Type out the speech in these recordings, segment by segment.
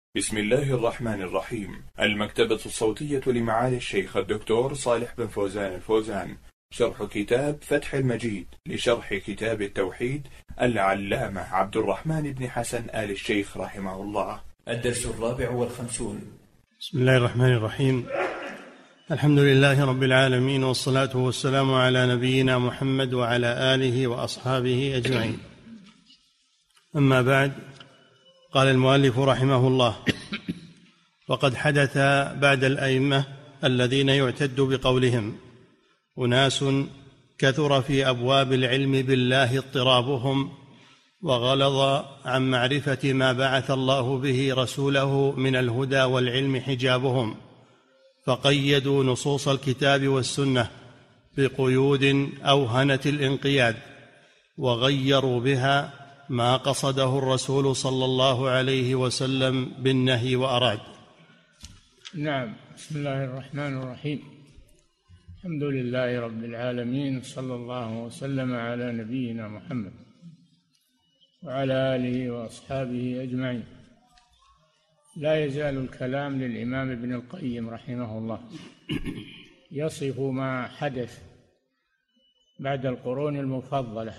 بسم الله الرحمن الرحيم. المكتبة الصوتية لمعالي الشيخ الدكتور صالح بن فوزان الفوزان، شرح كتاب فتح المجيد لشرح كتاب التوحيد العلامة عبد الرحمن بن حسن آل الشيخ رحمه الله. الدرس 54. بسم الله الرحمن الرحيم. الحمد لله رب العالمين، والصلاة والسلام على نبينا محمد وعلى آله وأصحابه أجمعين. أما بعد، قال المؤلف رحمه الله: وقد حدث بعد الأئمة الذين يعتد بقولهم أناس كثر في أبواب العلم بالله اضطرابهم، وغلظ عن معرفة ما بعث الله به رسوله من الهدى والعلم حجابهم، فقيدوا نصوص الكتاب والسنة بقيود أوهنت الانقياد، وغيروا بها ما قصده الرسول صلى الله عليه وسلم بالنهي وأراد. نعم. بسم الله الرحمن الرحيم. الحمد لله رب العالمين، صلى الله وسلم على نبينا محمد وعلى آله وأصحابه أجمعين. لا يزال الكلام للإمام ابن القيم رحمه الله يصف ما حدث بعد القرون المفضلة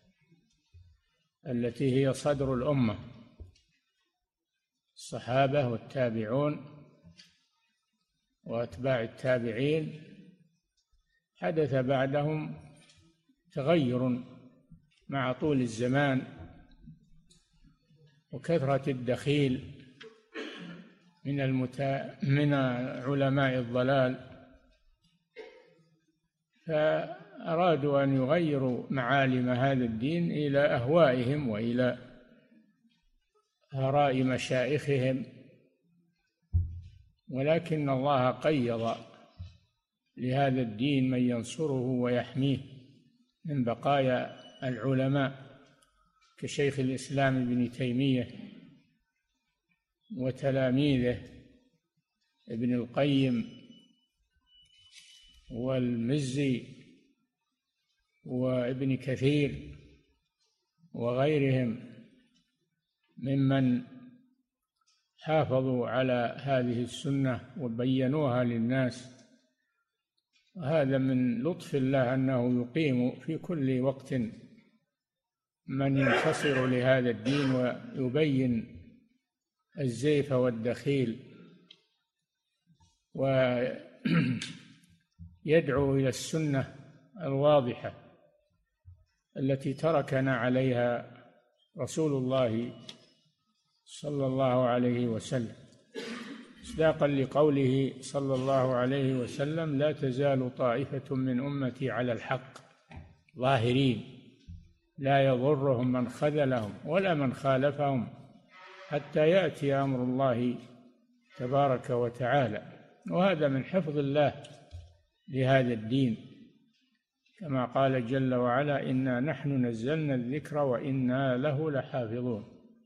التي هي صدر الأمة، الصحابة والتابعون وأتباع التابعين. حدث بعدهم تغير مع طول الزمان وكثرة الدخيل من علماء الضلال، فأرادوا أن يغيروا معالم هذا الدين إلى أهوائهم وإلى آراء مشايخهم، ولكن الله قيض لهذا الدين من ينصره ويحميه من بقايا العلماء كشيخ الإسلام ابن تيمية وتلاميذه ابن القيم والمزي وابن كثير وغيرهم ممن حافظوا على هذه السنة وبينوها للناس. وهذا من لطف الله أنه يقيم في كل وقت من ينتصر لهذا الدين ويبين الزيف والدخيل ويدعو إلى السنة الواضحة التي تركنا عليها رسول الله صلى الله عليه وسلم، مصداقا لقوله صلى الله عليه وسلم: لا تزال طائفة من أمتي على الحق ظاهرين لا يضرهم من خذلهم ولا من خالفهم حتى يأتي أمر الله تبارك وتعالى. وهذا من حفظ الله لهذا الدين، كما قال جل وعلا: إنا نحن نزلنا الذكر وإنا له لحافظون.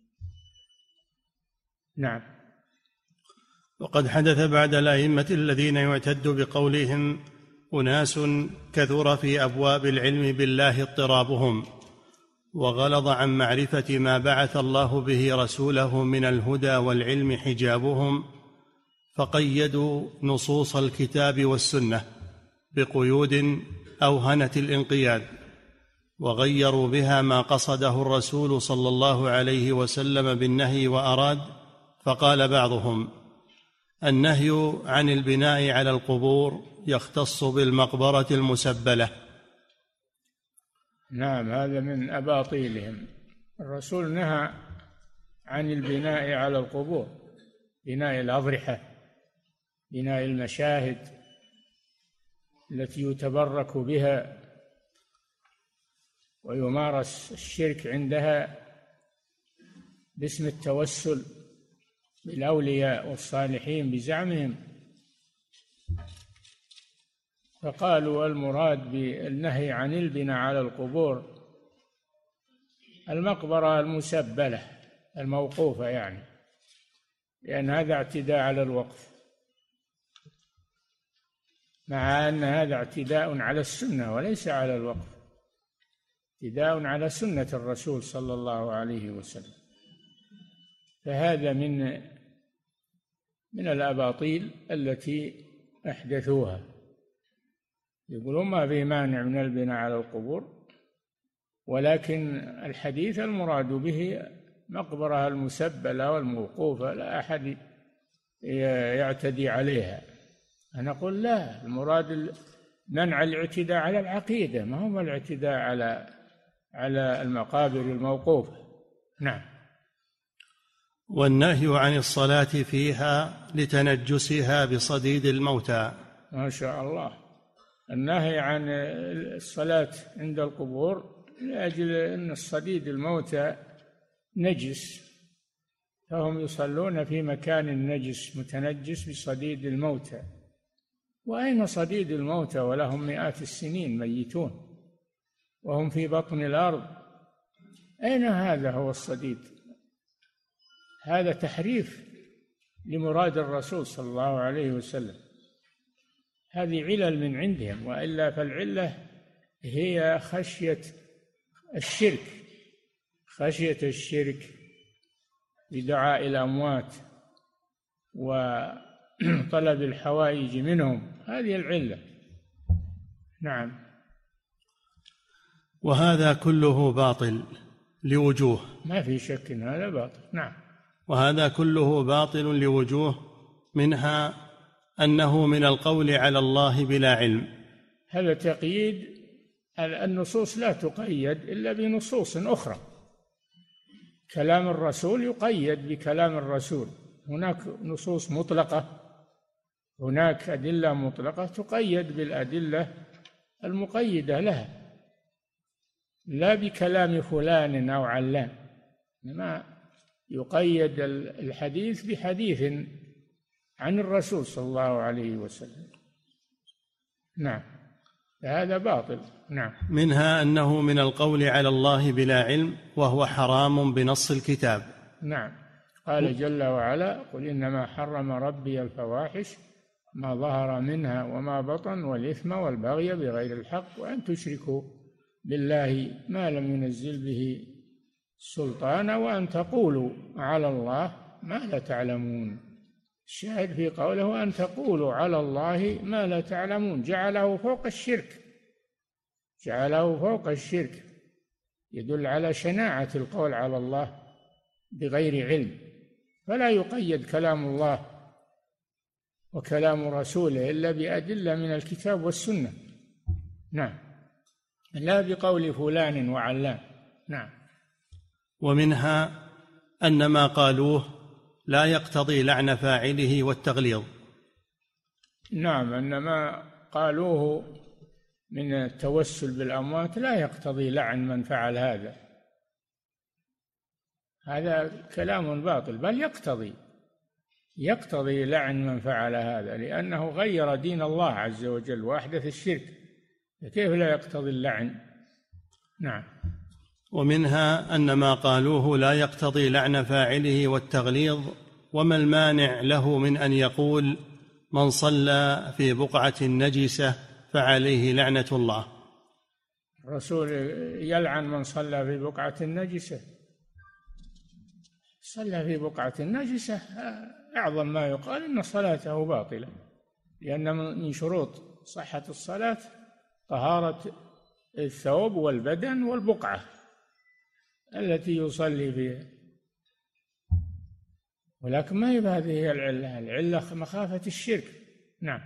نعم. وقد حدث بعد الأئمة الذين يعتد بقولهم أناس كثر في أبواب العلم بالله اضطرابهم، وغلظ عن معرفة ما بعث الله به رسوله من الهدى والعلم حجابهم، فقيدوا نصوص الكتاب والسنة بقيود أوهنت الانقياد، وغيروا بها ما قصده الرسول صلى الله عليه وسلم بالنهي وأراد. فقال بعضهم: النهي عن البناء على القبور يختص بالمقبرة المسبلة. نعم، هذا من أباطيلهم. الرسول نهى عن البناء على القبور، بناء الأضرحة، بناء المشاهد التي يتبرك بها ويمارس الشرك عندها باسم التوسل بالأولياء والصالحين بزعمهم. فقالوا المراد بالنهي عن البناء على القبور المقبرة المسبلة الموقوفة، يعني لأن هذا اعتداء على الوقف، مع أن هذا اعتداء على السنة وليس على الوقف، اعتداء على سنة الرسول صلى الله عليه وسلم. فهذا من من الأباطيل التي أحدثوها. يقولون ما في مانع من البناء على القبور، ولكن الحديث المراد به مقبرة المسبلة والموقوفة، لا أحد يعتدي عليها. أنا أقول لا، المراد منع الاعتداء على العقيدة، ما هو الاعتداء على المقابر الموقوفة. نعم. والنهي عن الصلاة فيها لتنجسها بصديد الموتى. ما شاء الله. النهي عن الصلاة عند القبور لأجل أن الصديد الموتى نجس، فهم يصلون في مكان نجس متنجس بصديد الموتى. وأين صديد الموتى ولهم مئات السنين ميتون وهم في بطن الأرض؟ أين هذا هو الصديد؟ هذا تحريف لمراد الرسول صلى الله عليه وسلم. هذه علل من عندهم، وإلا فالعلة هي خشية الشرك بدعاء الأموات وطلب الحوائج منهم، هذه العلة. نعم. وهذا كله باطل لوجوه، ما في شك أن هذا باطل. نعم. وهذا كله باطل لوجوه، منها أنه من القول على الله بلا علم. هذا تقييد، النصوص لا تقيد إلا بنصوص أخرى. كلام الرسول يقيد بكلام الرسول، هناك نصوص مطلقة، هناك أدلة مطلقة تقيد بالأدلة المقيدة لها، لا بكلام فلان أو علان. ما يقيد الحديث بحديث عن الرسول صلى الله عليه وسلم. نعم. هذا باطل. نعم. منها أنه من القول على الله بلا علم، وهو حرام بنص الكتاب. نعم. قال جل وعلا: قل إنما حرم ربي الفواحش ما ظهر منها وما بطن والإثم والبغي بغير الحق وأن تشركوا بالله ما لم ينزل به سلطانا وأن تقولوا على الله ما لا تعلمون. الشاهد في قوله أن تقولوا على الله ما لا تعلمون، جعله فوق الشرك، يدل على شناعة القول على الله بغير علم. فلا يقيد كلام الله وكلام رسوله إلا بأدلة من الكتاب والسنة. نعم. لا بقول فلان وعلان. نعم. ومنها أن ما قالوه لا يقتضي لعن فاعله والتغليظ. نعم. أن ما قالوه من التوسل بالأموات لا يقتضي لعن من فعل هذا كلام باطل، بل يقتضي لعن من فعل هذا، لأنه غير دين الله عز وجل وأحدث الشرك، كيف لا يقتضي اللعن؟ نعم. ومنها أن ما قالوه لا يقتضي لعن فاعله والتغليظ، وما المانع له من أن يقول من صلى في بقعة نجسة فعليه لعنة الله؟ الرسول يلعن من صلى في بقعة نجسة. صلى في بقعة نجسة أعظم ما يقال إن صلاته باطلة، لأن من شروط صحة الصلاة طهارة الثوب والبدن والبقعة التي يصلي فيها، ولكن ما هي هذه العلة مخافة الشرك. نعم.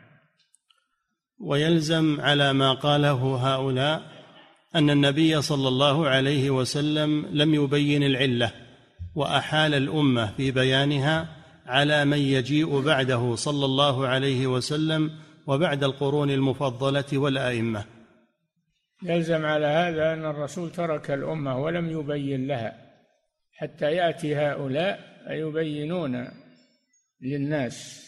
ويلزم على ما قاله هؤلاء أن النبي صلى الله عليه وسلم لم يبين العلة، وأحال الأمة في بيانها على من يجيء بعده صلى الله عليه وسلم وبعد القرون المفضلة والأئمة. يلزم على هذا أن الرسول ترك الأمة ولم يبين لها، حتى يأتي هؤلاء يبينون للناس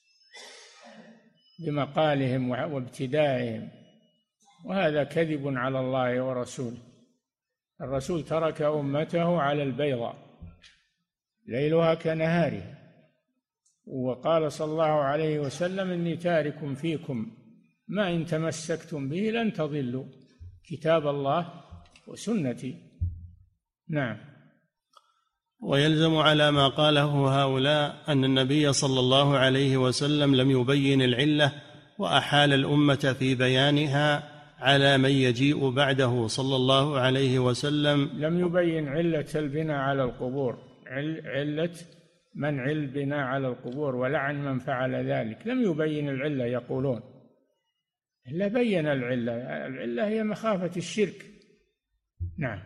بمقالهم وابتدائهم، وهذا كذب على الله ورسوله. الرسول ترك أمته على البيضاء ليلها كنهارها، وقال صلى الله عليه وسلم: إني تارك فيكم ما إن تمسكتم به لن تضلوا كتاب الله وسنتي. نعم. ويلزم على ما قاله هؤلاء أن النبي صلى الله عليه وسلم لم يبين العلة وأحال الأمة في بيانها على من يجيء بعده صلى الله عليه وسلم. لم يبين علة البناء على القبور، علة منع البناء على القبور ولعن من فعل ذلك، لم يبين العلة يقولون، إلا بين العلة هي مخافة الشرك. نعم.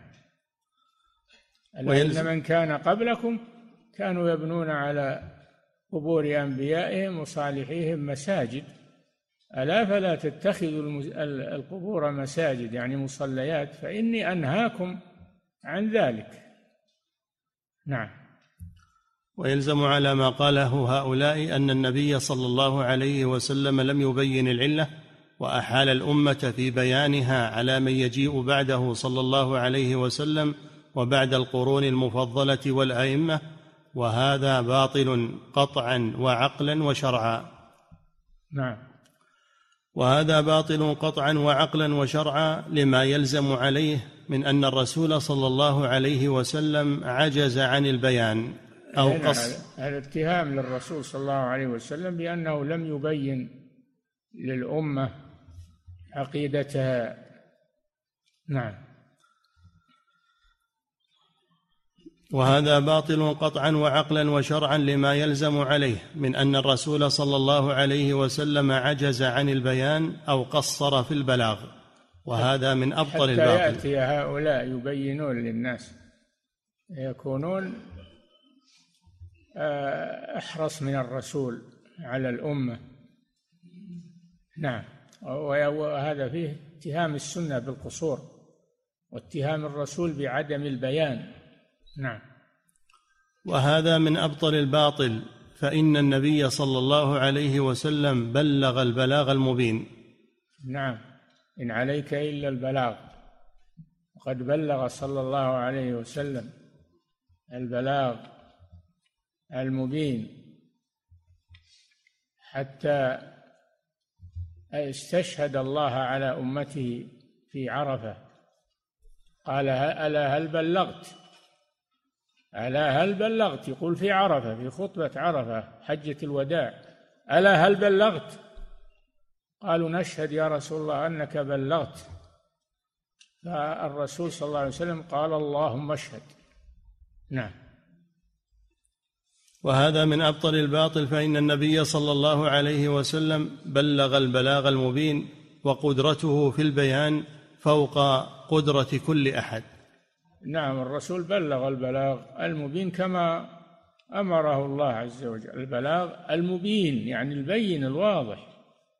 إن من كان قبلكم كانوا يبنون على قبور أنبيائهم وصالحيهم مساجد، ألا فلا تتخذوا القبور مساجد يعني مصليات، فإني أنهاكم عن ذلك. نعم. ويلزم على ما قاله هؤلاء أن النبي صلى الله عليه وسلم لم يبين العلة وأحال الأمة في بيانها على من يجيء بعده صلى الله عليه وسلم وبعد القرون المفضلة والأئمة، وهذا باطل قطعا وعقلا وشرعا. نعم. وهذا باطل قطعا وعقلا وشرعا لما يلزم عليه من أن الرسول صلى الله عليه وسلم عجز عن البيان أو قص. هذا اتهام للرسول صلى الله عليه وسلم بأنه لم يبين للأمة عقيدتها. نعم. وهذا باطل قطعا وعقلا وشرعا لما يلزم عليه من أن الرسول صلى الله عليه وسلم عجز عن البيان أو قصر في البلاغ، وهذا من أبطل الباطل. حتى يأتي هؤلاء يبينون للناس، يكونون أحرص من الرسول على الأمة. نعم. وهذا فيه اتهام السنة بالقصور واتهام الرسول بعدم البيان. نعم. وهذا من أبطل الباطل، فإن النبي صلى الله عليه وسلم بلغ البلاغ المبين. نعم. إن عليك إلا البلاغ، وقد بلغ صلى الله عليه وسلم البلاغ المبين حتى استشهد الله على أمته في عرفة، قال ألا هل بلغت؟ ألا هل بلغت؟ يقول في عرفة، في خطبة عرفة حجة الوداع، ألا هل بلغت؟ قالوا نشهد يا رسول الله أنك بلغت. فالرسول صلى الله عليه وسلم قال اللهم اشهد. نعم. وهذا من أبطل الباطل، فإن النبي صلى الله عليه وسلم بلغ البلاغ المبين، وقدرته في البيان فوق قدرة كل أحد. نعم. الرسول بلغ البلاغ المبين كما أمره الله عز وجل، البلاغ المبين يعني البين الواضح،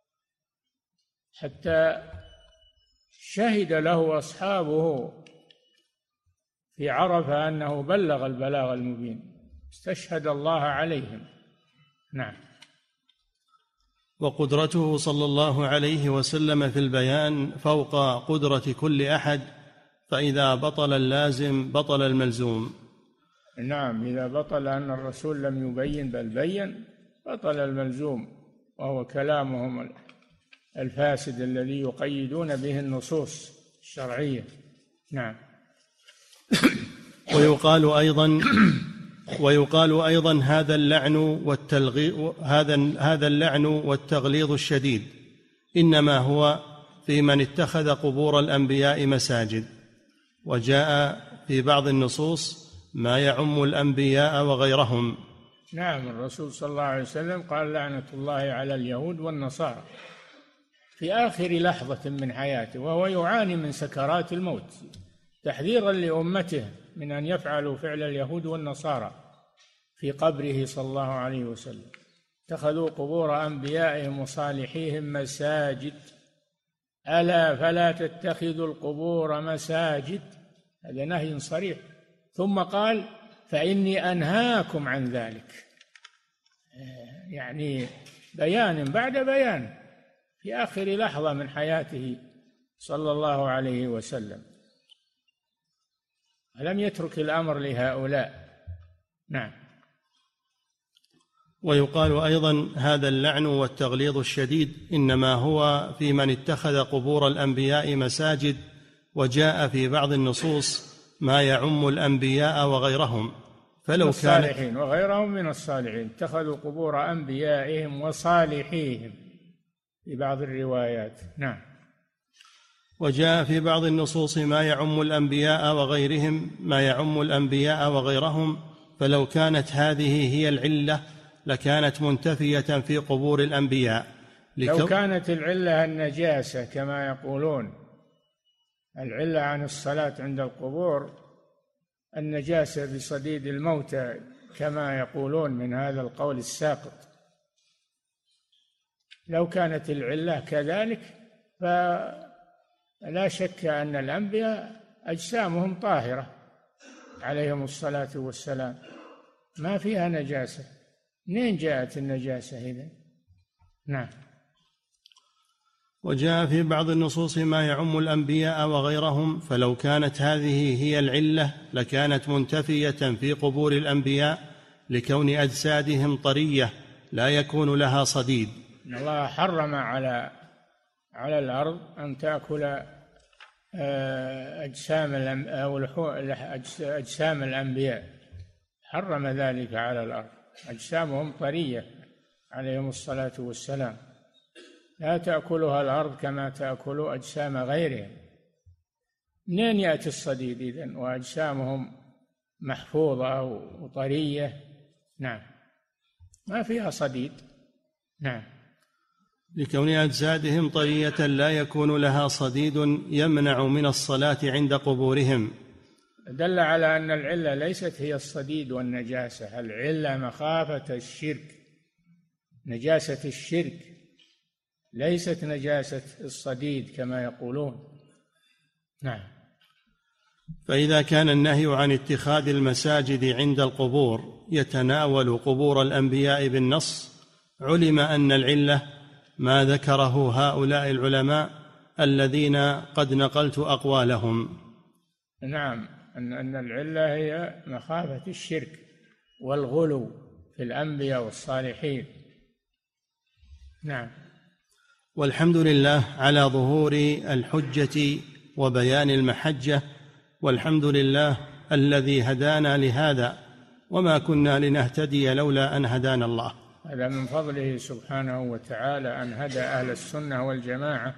حتى شهد له أصحابه في عرفة أنه بلغ البلاغ المبين، استشهد الله عليهم. نعم. وقدرته صلى الله عليه وسلم في البيان فوق قدرة كل أحد، فإذا بطل اللازم بطل الملزوم. نعم. إذا بطل أن الرسول لم يبين بل بين بطل الملزوم، وهو كلامهم الفاسد الذي يقيدون به النصوص الشرعية. نعم. ويقال أيضا هذا اللعن والتغليظ الشديد إنما هو في من اتخذ قبور الأنبياء مساجد، وجاء في بعض النصوص ما يعم الأنبياء وغيرهم. نعم. الرسول صلى الله عليه وسلم قال لعنة الله على اليهود والنصارى في آخر لحظة من حياته، وهو يعاني من سكرات الموت، تحذيرا لأمته من أن يفعلوا فعل اليهود والنصارى في قبره صلى الله عليه وسلم. اتخذوا قبور أنبيائهم وصالحيهم مساجد، ألا فلا تتخذوا القبور مساجد، هذا نهي صريح. ثم قال فإني أنهاكم عن ذلك، يعني بيان بعد بيان في آخر لحظة من حياته صلى الله عليه وسلم، لم يترك الأمر لهؤلاء. نعم. ويقال أيضا هذا اللعن والتغليظ الشديد إنما هو في من اتخذ قبور الأنبياء مساجد، وجاء في بعض النصوص ما يعم الأنبياء وغيرهم، فلو الصالحين وغيرهم من الصالحين، اتخذوا قبور أنبيائهم وصالحيهم في بعض الروايات. نعم. وجاء في بعض النصوص ما يعم الأنبياء وغيرهم، فلو كانت هذه هي العلة لكانت منتفية في قبور الأنبياء. لو كانت العلة النجاسة كما يقولون، العلة عن الصلاة عند القبور النجاسة بصديد الموتى كما يقولون من هذا القول الساقط، لو كانت العلة كذلك فلا شك أن الأنبياء أجسامهم طاهرة عليهم الصلاة والسلام، ما فيها نجاسة. منين جاءت النجاسة إذن؟ نعم. وجاء في بعض النصوص ما يعم الأنبياء وغيرهم، فلو كانت هذه هي العلة لكانت منتفية في قبور الأنبياء لكون أجسادهم طرية لا يكون لها صديد. إن الله حرم على الأرض أن تأكل أجسام الأنبياء، حرم ذلك على الأرض، أجسامهم طرية عليهم الصلاة والسلام، لا تأكلها الأرض كما تأكل أجسام غيرهم. منين يأتي الصديد إذن وأجسامهم محفوظة وطرية؟ نعم، ما فيها صديد. نعم. لكون أجسادهم طرية لا يكون لها صديد يمنع من الصلاة عند قبورهم. دل على أن العلة ليست هي الصديد والنجاسة، العلة مخافة الشرك، نجاسة الشرك، ليست نجاسة الصديد كما يقولون. نعم. فإذا كان النهي عن اتخاذ المساجد عند القبور يتناول قبور الأنبياء بالنص، علم أن العلة ما ذكره هؤلاء العلماء الذين قد نقلت أقوالهم. نعم، أن العلة هي مخافة الشرك والغلو في الأنبياء والصالحين. نعم. والحمد لله على ظهور الحجة وبيان المحجة، والحمد لله الذي هدانا لهذا، وما كنا لنهتدي لولا أن هدانا الله. هذا من فضله سبحانه وتعالى أن هدى أهل السنة والجماعة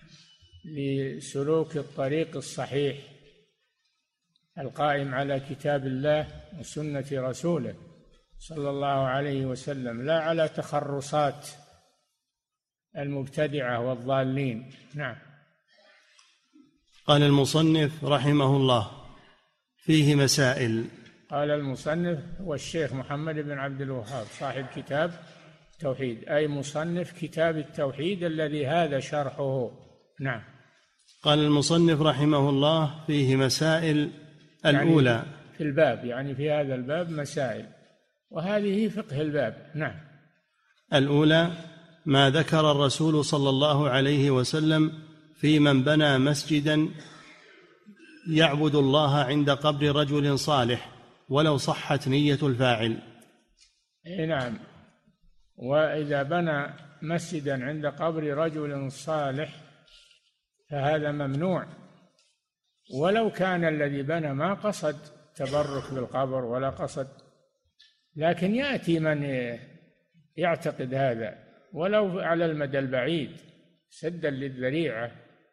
لسلوك الطريق الصحيح القائم على كتاب الله وسنة رسوله صلى الله عليه وسلم، لا على تخرصات المبتدعة والضالين. نعم. قال المصنف رحمه الله: فيه مسائل. قال المصنف والشيخ محمد بن عبد الوهاب صاحب كتاب التوحيد، أي مصنف كتاب التوحيد الذي هذا شرحه. نعم. قال المصنف رحمه الله: فيه مسائل. الأولى يعني في الباب، يعني في هذا الباب مسائل، وهذه فقه الباب. نعم. الأولى ما ذكر الرسول صلى الله عليه وسلم في من بنى مسجدا يعبد الله عند قبر رجل صالح ولو صحت نية الفاعل. نعم. وإذا بنى مسجدا عند قبر رجل صالح فهذا ممنوع، ولو كان الذي بنى ما قصد تبرك بالقبر ولا قصد، لكن يأتي من يعتقد هذا ولو على المدى البعيد سدا للذريعة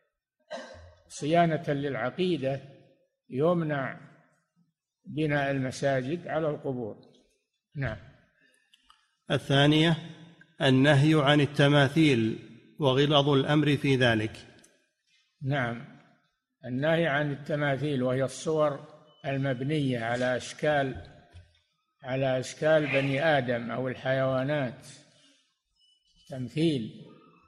صيانة للعقيدة، يمنع بناء المساجد على القبور. نعم. الثانية النهي عن التماثيل وغلظ الأمر في ذلك. نعم، النهي عن التماثيل وهي الصور المبنية على أشكال بني آدم أو الحيوانات، تمثيل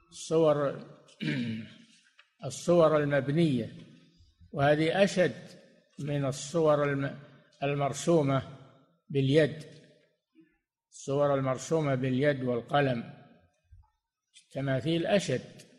الصور المبنية، وهذه أشد من الصور المرسومة باليد، الصور المرسومة باليد والقلم، التماثيل أشد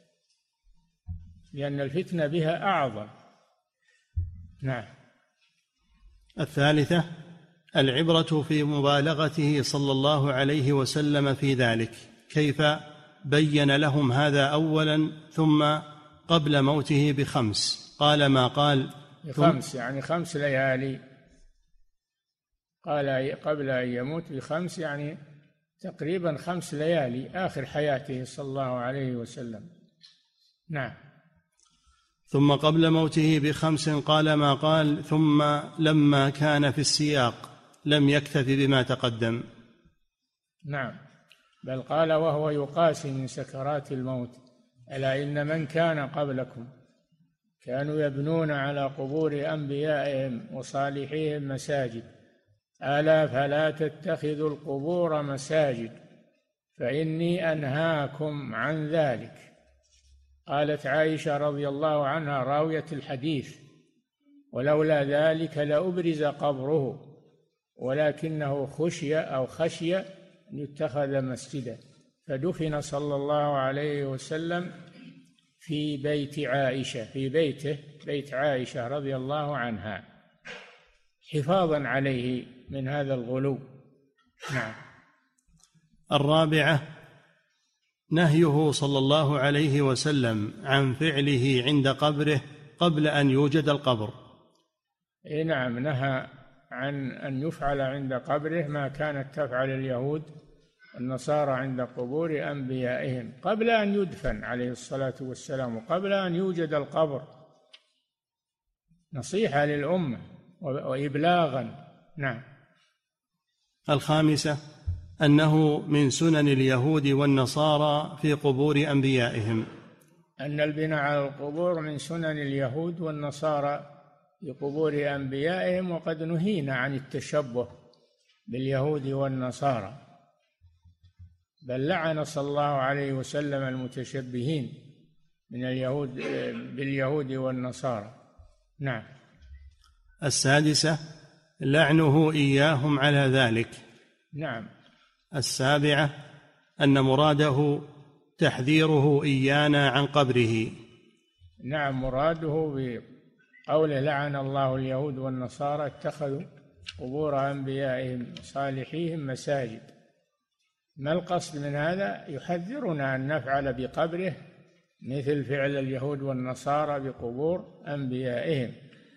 لأن الفتنة بها أعظم. نعم. الثالثة العبرة في مبالغته صلى الله عليه وسلم في ذلك، كيف بين لهم هذا أولا ثم قبل موته ب5 قال ما قال ب5 يعني 5 ليالي قال قبل أن يموت ب5 يعني تقريبا 5 ليالي آخر حياته صلى الله عليه وسلم. نعم. ثم قبل موته ب5 قال ما قال، ثم لما كان في السياق لم يكتف بما تقدم. نعم، بل قال وهو يقاسي من سكرات الموت: ألا إن من كان قبلكم كانوا يبنون على قبور أنبيائهم وصالحيهم مساجد، ألا فلا تتخذوا القبور مساجد فإني أنهاكم عن ذلك. قالت عائشة رضي الله عنها راوية الحديث: ولولا ذلك لأبرز قبره ولكنه خشي أن يتخذ مسجدا، فدفن صلى الله عليه وسلم في بيت عائشة، في بيته، بيت عائشة رضي الله عنها، حفاظا عليه من هذا الغلو. نعم. الرابعة نهيه صلى الله عليه وسلم عن فعله عند قبره قبل أن يوجد القبر. نعم، نهى عن أن يفعل عند قبره ما كانت تفعل اليهود النصارى عند قبور أنبيائهم قبل أن يدفن عليه الصلاة والسلام وقبل أن يوجد القبر، نصيحة للأمة وإبلاغا. نعم. الخامسة أنه من سنن اليهود والنصارى في قبور أنبيائهم، أن البناء على القبور من سنن اليهود والنصارى في قبور أنبيائهم، وقد نهينا عن التشبه باليهود والنصارى، بل لعن صلى الله عليه وسلم المتشبهين من اليهود باليهود والنصارى. نعم. السادسة لعنه إياهم على ذلك. نعم. السابعة أن مراده تحذيره إيانا عن قبره. نعم، مراده بقوله لعن الله اليهود والنصارى اتخذوا قبور أنبيائهم وصالحيهم مساجد. ما القصد من هذا؟ يحذرنا أن نفعل بقبره مثل فعل اليهود والنصارى بقبور أنبيائهم.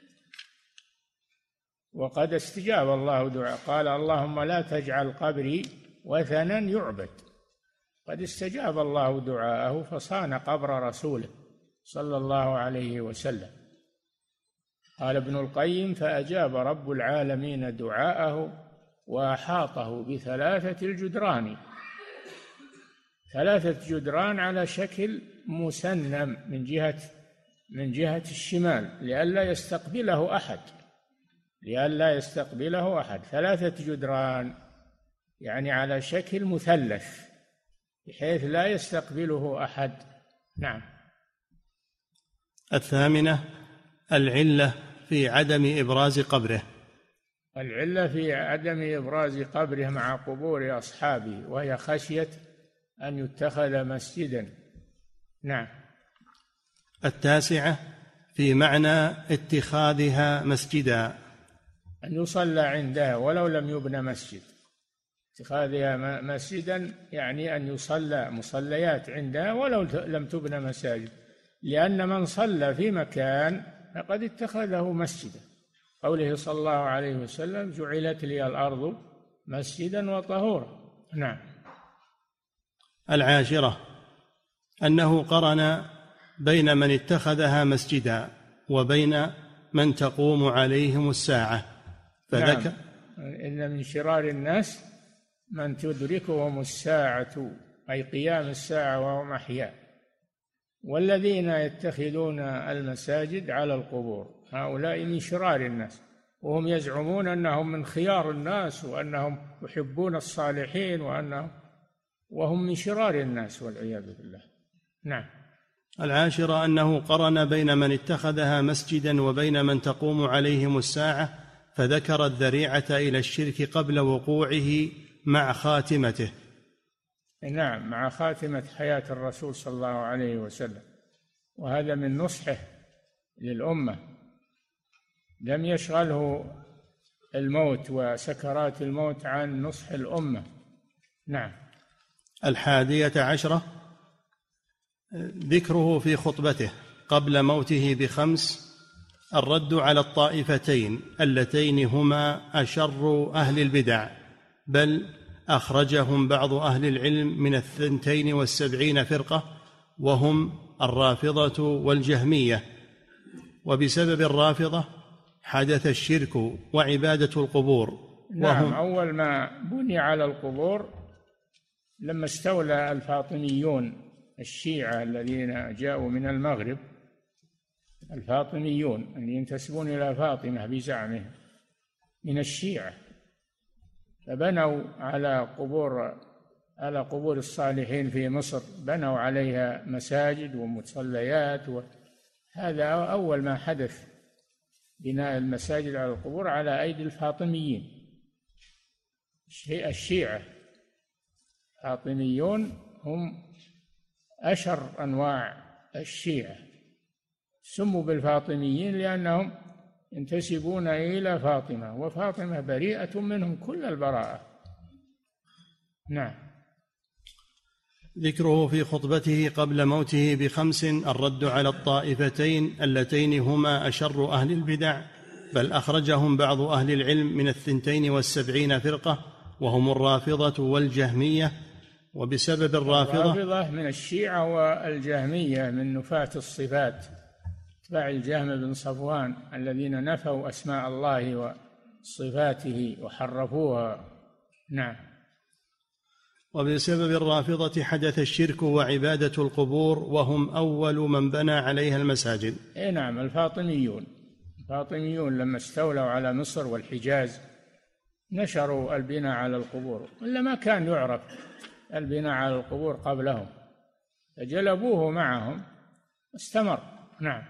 وقد استجاب الله دعاء، قال اللهم لا تجعل قبري وثنا يعبد. قد استجاب الله دعاءه فصان قبر رسوله صلى الله عليه وسلم. قال ابن القيم فأجاب رب العالمين دعاءه وأحاطه ب3 الجدران، 3 جدران على شكل مسنم من جهة الشمال لئلا يستقبله أحد، 3 جدران يعني على شكل مثلث بحيث لا يستقبله أحد. نعم. الثامنة العلة في عدم إبراز قبره. العلة في عدم إبراز قبره مع قبور أصحابه وهي خشية أن يتخذ مسجدا. نعم. التاسعة في معنى اتخاذها مسجدا، أن يصلى عندها ولو لم يبنى مسجد. اتخاذها مسجدا يعني أن يصلى مصليات عندها ولو لم تبنى مساجد، لأن من صلى في مكان فقد اتخذه مسجدا. قوله صلى الله عليه وسلم جعلت لي الأرض مسجدا وطهورا. نعم. العاشرة أنه قرن بين من اتخذها مسجدا وبين من تقوم عليهم الساعة فذكر. نعم. إن من شرار الناس من تدركهم الساعة أي قيام الساعة وهم أحياء، والذين يتخذون المساجد على القبور هؤلاء من شرار الناس، وهم يزعمون أنهم من خيار الناس وأنهم يحبون الصالحين وهم من شرار الناس والعياذ بالله. نعم. العاشرة أنه قرن بين من اتخذها مسجدا وبين من تقوم عليهم الساعة فذكر الذريعة إلى الشرك قبل وقوعه مع خاتمته. نعم، مع خاتمة حياة الرسول صلى الله عليه وسلم، وهذا من نصحه للأمة، لم يشغله الموت وسكرات الموت عن نصح الأمة. نعم. 11 ذكره في خطبته قبل موته ب5 الرد على الطائفتين اللتين هما أشر أهل البدع، بل أخرجهم بعض أهل العلم من 72 فرقة، وهم الرافضة والجهمية. وبسبب الرافضة حدث الشرك وعبادة القبور. نعم، أول ما بني على القبور لما استولى الفاطميون الشيعة الذين جاءوا من المغرب، الفاطميون اللي ينتسبون إلى فاطمة بزعمهم من الشيعة، فبنوا على قبور الصالحين في مصر، بنوا عليها مساجد ومصليات، هذا أول ما حدث، بناء المساجد على القبور على أيدي الفاطميين الشيعة. الفاطميون هم أشر أنواع الشيعة، سموا بالفاطميين لأنهم ينتسبون إلى فاطمة، وفاطمة بريئة منهم كل البراءة. نعم. ذكره في خطبته قبل موته ب5: الرد على الطائفتين اللتين هما أشر أهل البدع، بل أخرجهم بعض أهل العلم من 72 فرقة، وهم الرافضة والجهمية. وبسبب الرافضة من الشيعة والجهمية من نفاة الصفات، اتباع الجهم بن صفوان الذين نفوا أسماء الله وصفاته وحرفوها. نعم. وبسبب الرافضة حدث الشرك وعبادة القبور، وهم أول من بنى عليها المساجد. نعم، الفاطميون لما استولوا على مصر والحجاز نشروا البناء على القبور، إلا ما كان يعرف البناء على القبور قبلهم، فجلبوه معهم استمر. نعم.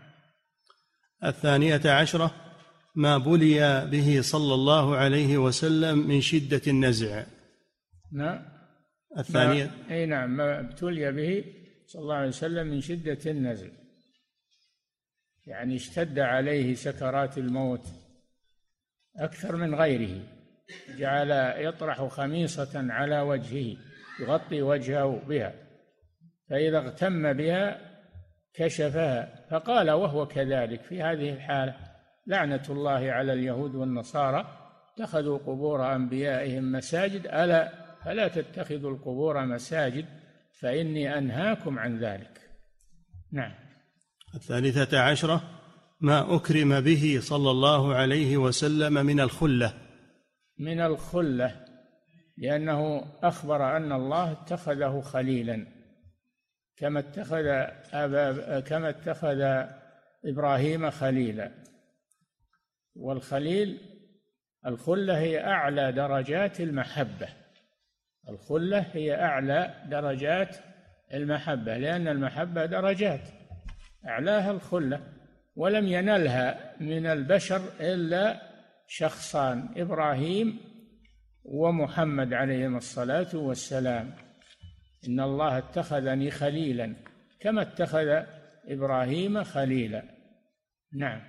12 ما بلي به صلى الله عليه وسلم من شدة النزع. نعم. نعم، ما ابتلي به صلى الله عليه وسلم من شدة النزع، يعني اشتد عليه سكرات الموت أكثر من غيره، جعل يطرح خميصة على وجهه يغطي وجهه بها، فإذا اغتم بها كشفها، فقال وهو كذلك في هذه الحالة: لعنة الله على اليهود والنصارى اتخذوا قبور أنبيائهم مساجد، ألا فلا تتخذوا القبور مساجد فإني أنهاكم عن ذلك. نعم. 13 ما أكرم به صلى الله عليه وسلم من الخلة، لأنه أخبر أن الله اتخذه خليلا كما اتخذ إبراهيم خليلا. والخليل، الخلة هي أعلى درجات المحبة، الخلة هي أعلى درجات المحبة، لأن المحبة درجات، أعلاها الخلة، ولم ينلها من البشر إلا شخصان: إبراهيم ومحمد عليهم الصلاة والسلام. إن الله اتخذني خليلا كما اتخذ إبراهيم خليلا. نعم.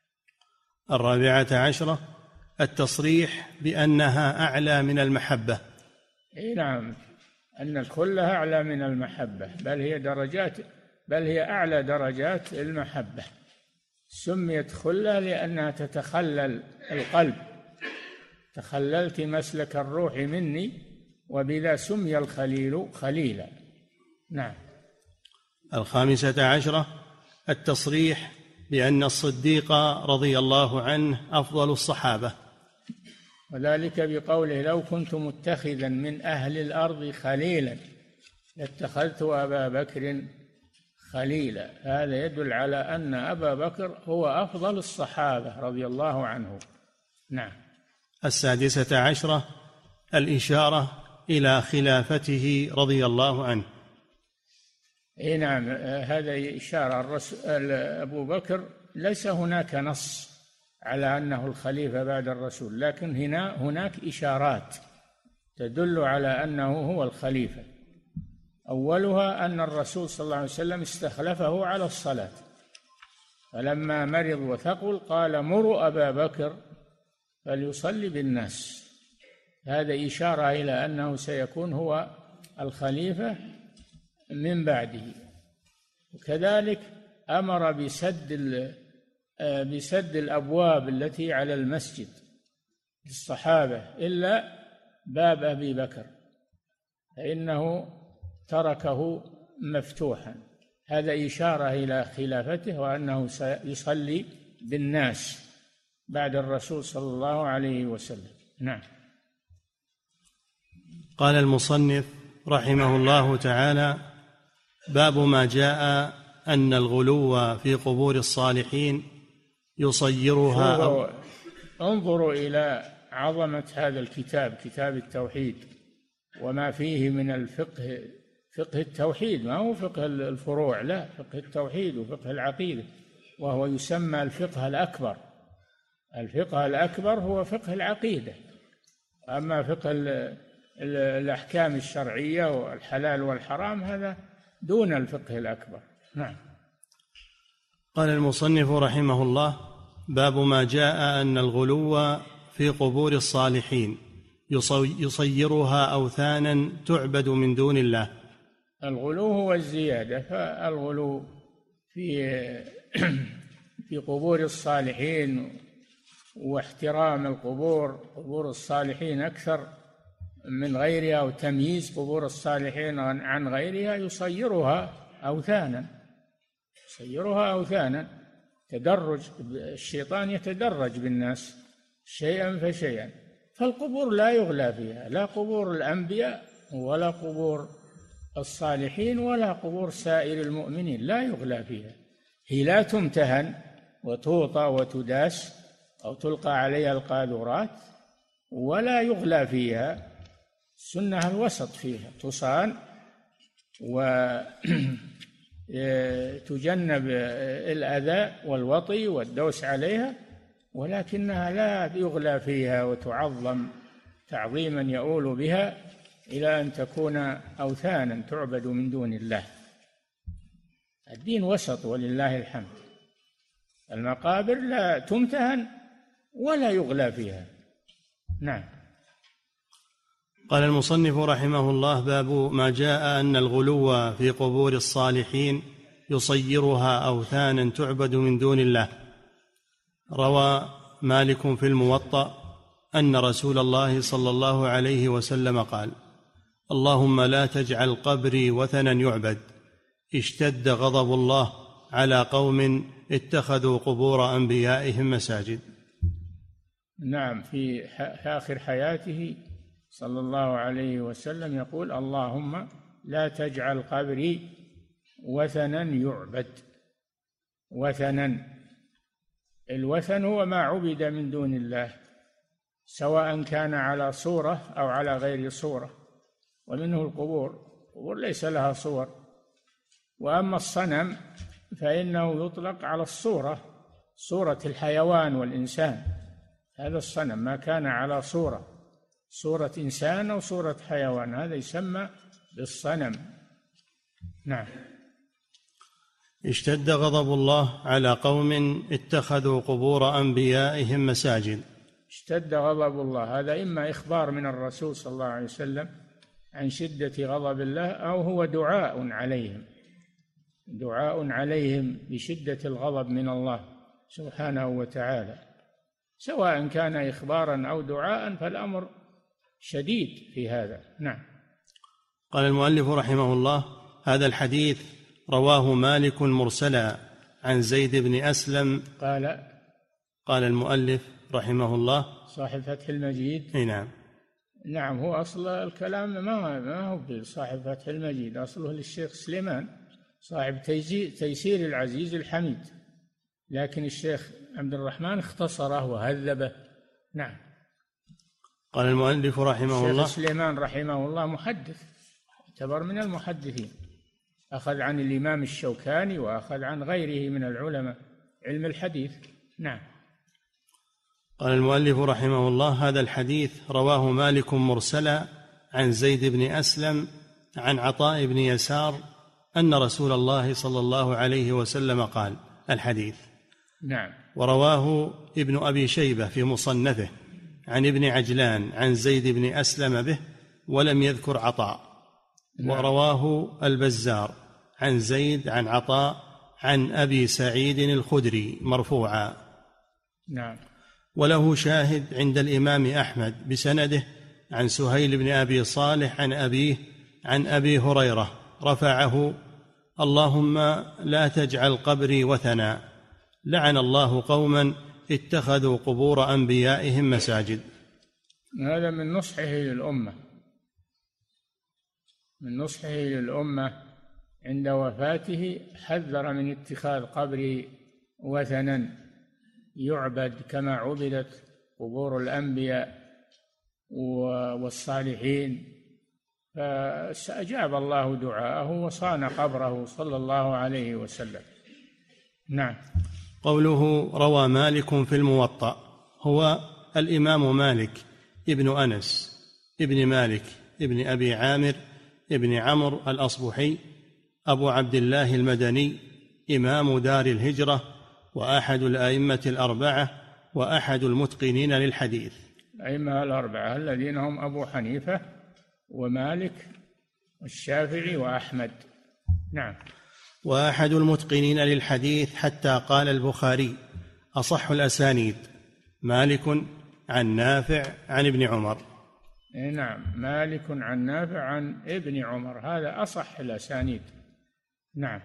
14 التصريح بأنها أعلى من المحبة. نعم، أن الخلة أعلى من المحبة، بل هي أعلى درجات المحبة. سميت خلة لأنها تتخلل القلب، تخللت مسلك الروح مني، وبذا سمي الخليل خليلا. نعم. 15 التصريح بأن الصديق رضي الله عنه أفضل الصحابة، وذلك بقوله: لو كنت متخذا من أهل الأرض خليلا لاتخذت أبا بكر خليلا. هذا يدل على أن أبا بكر هو أفضل الصحابة رضي الله عنه. نعم. 16 الإشارة إلى خلافته رضي الله عنه. نعم، هذا إشارة. أبو بكر ليس هناك نص على أنه الخليفة بعد الرسول، لكن هناك إشارات تدل على أنه هو الخليفة. أولها أن الرسول صلى الله عليه وسلم استخلفه على الصلاة، فلما مرض وثقل قال: مروا أبا بكر فليصلي بالناس. هذا إشارة إلى أنه سيكون هو الخليفة من بعده. وكذلك أمر بسد بسد الأبواب التي على المسجد للصحابة إلا باب أبي بكر، فإنه تركه مفتوحا. هذا إشارة إلى خلافته وأنه سيصلي بالناس بعد الرسول صلى الله عليه وسلم. نعم. قال المصنف رحمه الله تعالى: باب ما جاء أن الغلو في قبور الصالحين يصيرها انظروا إلى عظمة هذا الكتاب، كتاب التوحيد، وما فيه من الفقه، فقه التوحيد، ما هو فقه الفروع، لا، فقه التوحيد وفقه العقيدة، وهو يسمى الفقه الأكبر. الفقه الأكبر هو فقه العقيدة، أما فقه الأحكام الشرعية والحلال والحرام هذا دون الفقه الأكبر. نعم. قال المصنف رحمه الله: باب ما جاء أن الغلو في قبور الصالحين يصيرها أوثانا تعبد من دون الله. الغلو هو الزيادة، فالغلو في قبور الصالحين واحترام قبور الصالحين أكثر من غيرها، وتمييز قبور الصالحين عن غيرها يصيرها أوثانا. تدرج الشيطان، يتدرج بالناس شيئا فشيئا، فالقبور لا يغلى فيها، لا قبور الأنبياء ولا قبور الصالحين ولا قبور سائر المؤمنين، لا يغلى فيها. هي لا تمتهن وتوطى وتداس أو تلقى عليها القاذورات، ولا يغلى فيها. السنة الوسط فيها، تصان وتجنب الأذى والوطي والدوس عليها، ولكنها لا يغلى فيها وتعظم تعظيما يؤول بها إلى أن تكون أوثانا تعبد من دون الله. الدين وسط ولله الحمد. المقابر لا تمتهن ولا يغلى فيها. نعم. قال المصنف رحمه الله: باب ما جاء أن الغلو في قبور الصالحين يصيرها أوثانا تعبد من دون الله. روى مالك في الموطأ أن رسول الله صلى الله عليه وسلم قال: اللهم لا تجعل قبري وثنا يعبد، اشتد غضب الله على قوم اتخذوا قبور أنبيائهم مساجد. نعم. في آخر حياته صلى الله عليه وسلم يقول: اللهم لا تجعل قبري وثنا يعبد. وثنا، الوثن هو ما عبد من دون الله، سواء كان على صورة أو على غير صورة، ومنه القبور ليس لها صور. وأما الصنم فإنه يطلق على صورة الحيوان والإنسان، هذا الصنم ما كان على صورة إنسان أو صورة حيوان، هذا يسمى بالصنم. نعم. اشتد غضب الله على قوم اتخذوا قبور أنبيائهم مساجد. اشتد غضب الله، هذا إما إخبار من الرسول صلى الله عليه وسلم عن شدة غضب الله، أو هو دعاء عليهم بشدة الغضب من الله سبحانه وتعالى. سواء كان إخبارا أو دعاء فالأمر شديد في هذا. نعم. قال المؤلف رحمه الله: هذا الحديث رواه مالك مرسلا عن زيد بن أسلم. قال المؤلف رحمه الله صاحب فتح المجيد. نعم. نعم. هو أصل الكلام ما هو بصاحب فتح المجيد، أصله للشيخ سليمان صاحب تيسير العزيز الحميد، لكن الشيخ عبد الرحمن اختصره وهذبه. نعم. قال المؤلف رحمه الله: الشيخ سليمان رحمه الله محدث، يعتبر من المحدثين، أخذ عن الإمام الشوكاني وأخذ عن غيره من العلماء علم الحديث. نعم. قال المؤلف رحمه الله: هذا الحديث رواه مالك مرسلا عن زيد بن أسلم عن عطاء بن يسار أن رسول الله صلى الله عليه وسلم قال. الحديث. نعم. ورواه ابن أبي شيبة في مصنفه عن ابن عجلان عن زيد بن أسلم به ولم يذكر عطاء. نعم. ورواه البزار عن زيد عن عطاء عن أبي سعيد الخدري مرفوعا. نعم. وله شاهد عند الإمام أحمد بسنده عن سهيل بن أبي صالح عن أبيه عن أبي هريرة رفعه: اللهم لا تجعل قبري وثنا، لعن الله قوما اتخذوا قبور أنبيائهم مساجد. هذا من نصحه للأمة، من نصحه للأمة عند وفاته، حذر من اتخاذ قبر وثنا يعبد كما عبدت قبور الأنبياء والصالحين، فأجاب الله دعاءه وصان قبره صلى الله عليه وسلم. نعم. قوله روى مالك في الموطأ، هو الإمام مالك ابن أنس ابن مالك ابن أبي عامر ابن عمرو الأصبحي أبو عبد الله المدني، إمام دار الهجرة وأحد الأئمة الأربعة وأحد المتقنين للحديث. الأئمة الأربعة الذين هم أبو حنيفة ومالك والشافعي وأحمد. نعم. وأحد المتقنين للحديث، حتى قال البخاري: أصح الأسانيد مالك عن نافع عن ابن عمر. نعم، مالك عن نافع عن ابن عمر، هذا أصح الأسانيد. نعم.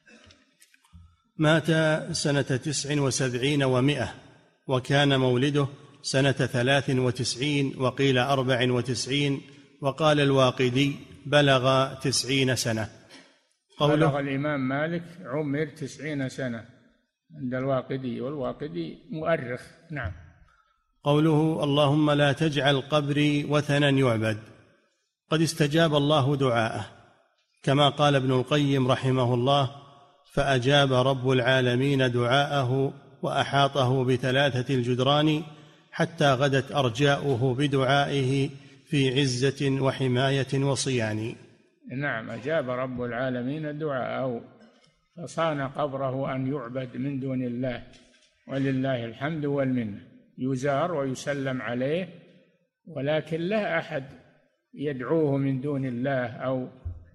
مات سنة 79 و100، وكان مولده سنة 93 وقيل 94، وقال الواقدي بلغ 90 سنة. بلغ الإمام مالك عمر 90 سنة عند الواقدي، والواقدي مؤرخ. نعم. قوله اللهم لا تجعل قبري وثنا يعبد، قد استجاب الله دعاءه، كما قال ابن القيم رحمه الله: فأجاب رب العالمين دعاءه وأحاطه بثلاثة الجدران حتى غدت أرجاؤه بدعائه في عزة وحماية وصيان. نعم، أجاب رب العالمين دعاءه فصان قبره أن يعبد من دون الله، ولله الحمد والمنة، يزار ويسلم عليه، ولكن لا أحد يدعوه من دون الله أو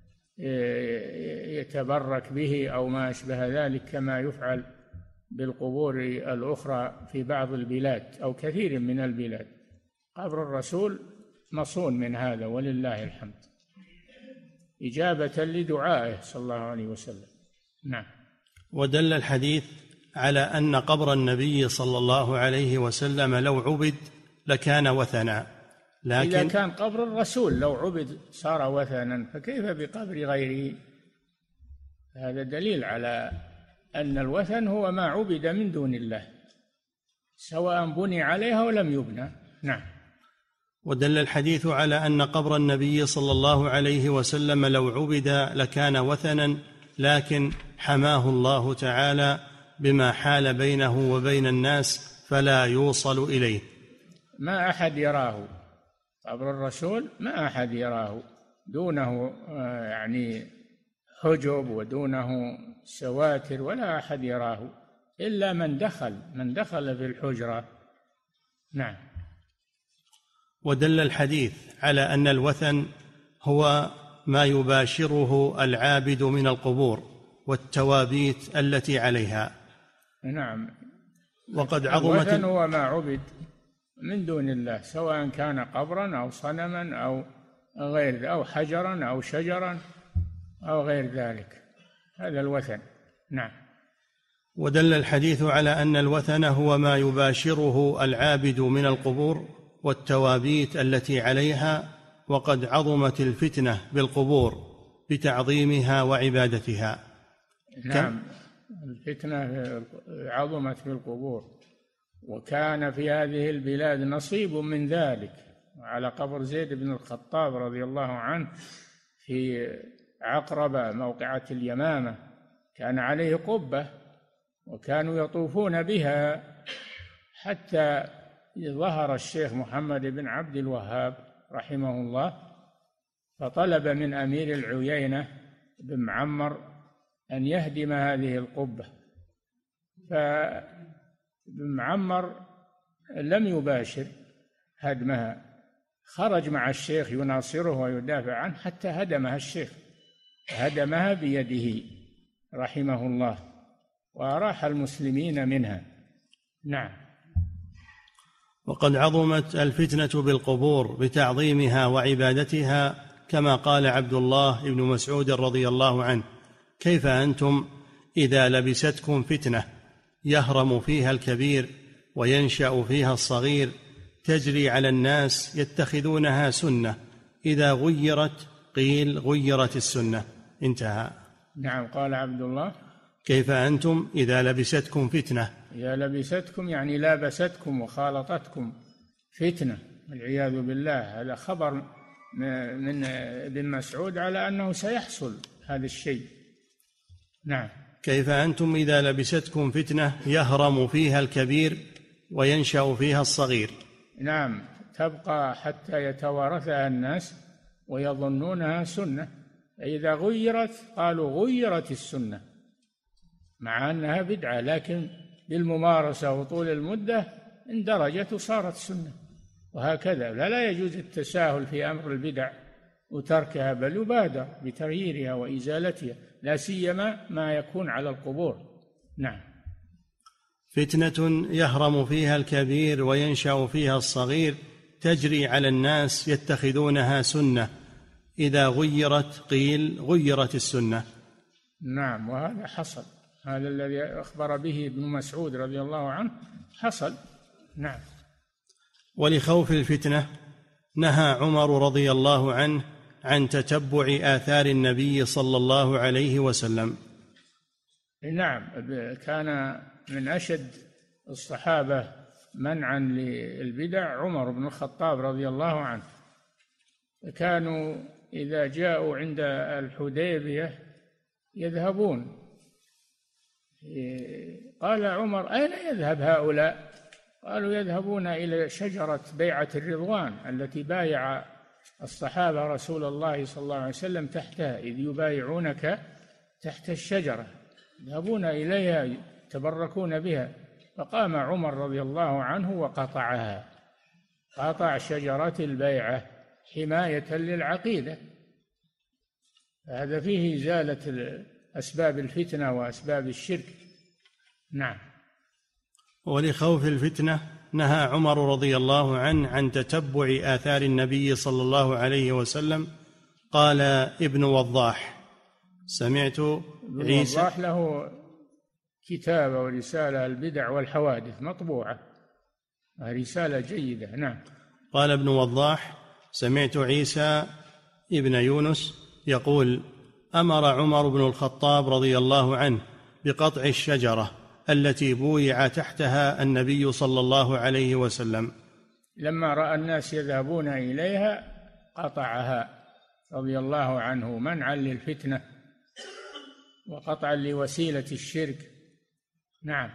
يتبرك به أو ما أشبه ذلك، كما يفعل بالقبور الأخرى في بعض البلاد أو كثير من البلاد. قبر الرسول مصون من هذا ولله الحمد، إجابة لدعائه صلى الله عليه وسلم. نعم. ودل الحديث على أن قبر النبي صلى الله عليه وسلم لو عبد لكان وثنا، لكن إذا كان قبر الرسول لو عبد صار وثنا، فكيف بقبر غيره؟ هذا دليل على أن الوثن هو ما عبد من دون الله، سواء بني عليها ولم يبنى. نعم. ودل الحديث على أن قبر النبي صلى الله عليه وسلم لو عبد لكان وثنا، لكن حماه الله تعالى بما حال بينه وبين الناس فلا يوصل إليه. ما أحد يراه، قبر الرسول ما أحد يراه، دونه يعني حجب ودونه سواتر، ولا أحد يراه إلا من دخل في الحجرة. نعم. ودل الحديث على أن الوثن هو ما يباشره العابد من القبور والتوابيت التي عليها. نعم. وقد عظمت الوثن هو ما عبد من دون الله، سواء كان قبرا أو صنما أو غير، أو حجرا أو شجرا أو غير ذلك، هذا الوثن. نعم. ودل الحديث على أن الوثن هو ما يباشره العابد من القبور والتوابيت التي عليها، وقد عظمت الفتنة بالقبور بتعظيمها وعبادتها. نعم، الفتنة عظمت بالقبور، وكان في هذه البلاد نصيب من ذلك. على قبر زيد بن الخطاب رضي الله عنه في عقربة موقعة اليمامة كان عليه قبة، وكانوا يطوفون بها حتى ظهر الشيخ محمد بن عبد الوهاب رحمه الله، فطلب من أمير العيينة بن معمر أن يهدم هذه القبة، فابن معمر لم يباشر هدمها، خرج مع الشيخ يناصره ويدافع عنه حتى هدمها الشيخ، هدمها بيده رحمه الله. وأراح المسلمين منها. نعم. وقد عظمت الفتنة بالقبور بتعظيمها وعبادتها، كما قال عبد الله بن مسعود رضي الله عنه: كيف أنتم إذا لبستكم فتنة يهرم فيها الكبير وينشأ فيها الصغير، تجري على الناس يتخذونها سنة، إذا غيرت قيل غيرت السنة. انتهى. نعم. قال عبد الله: كيف أنتم إذا لبستكم فتنة. إذا لبستكم يعني لابستكم وخالطتكم فتنة والعياذ بالله. هذا خبر من ابن مسعود على أنه سيحصل هذا الشيء. نعم. كيف أنتم إذا لبستكم فتنة يهرم فيها الكبير وينشأ فيها الصغير. نعم. تبقى حتى يتوارثها الناس ويظنونها سنة، فإذا غيرت قالوا غيرت السنة، مع أنها بدعة، لكن بالممارسة وطول المدة اندرجت وصارت سنة. وهكذا لا يجوز التساهل في أمر البدع وتركها، بل يبادر بتغييرها وإزالتها، لا سيما ما يكون على القبور. نعم. فتنة يهرم فيها الكبير وينشأ فيها الصغير، تجري على الناس يتخذونها سنة، إذا غيرت قيل غيرت السنة. نعم. وهذا حصل، هذا الذي أخبر به ابن مسعود رضي الله عنه حصل. نعم. ولخوف الفتنة نهى عمر رضي الله عنه عن تتبع آثار النبي صلى الله عليه وسلم. نعم. كان من أشد الصحابة منعا للبدع عمر بن الخطاب رضي الله عنه. كانوا إذا جاءوا عند الحديبية يذهبون. قال عمر: أين يذهب هؤلاء؟ قالوا: يذهبون إلى شجرة بيعة الرضوان التي بايع الصحابة رسول الله صلى الله عليه وسلم تحتها، إذ يبايعونك تحت الشجرة، يذهبون إليها يتبركون بها. فقام عمر رضي الله عنه وقطعها، قطع شجرة البيعة حماية للعقيدة. هذا فيه إزالة أسباب الفتنة وأسباب الشرك. نعم. ولخوف الفتنة نهى عمر رضي الله عنه عن تتبع آثار النبي صلى الله عليه وسلم. قال ابن وضاح: سمعت عيسى. وضاح له كتابة ورسالة البدع والحوادث مطبوعة، رسالة جيدة. نعم. قال ابن وضاح: سمعت عيسى ابن يونس يقول: أمر عمر بن الخطاب رضي الله عنه بقطع الشجرة التي بويع تحتها النبي صلى الله عليه وسلم. لما رأى الناس يذهبون إليها قطعها رضي الله عنه، منعا للفتنة وقطعا لوسيلة الشرك. نعم.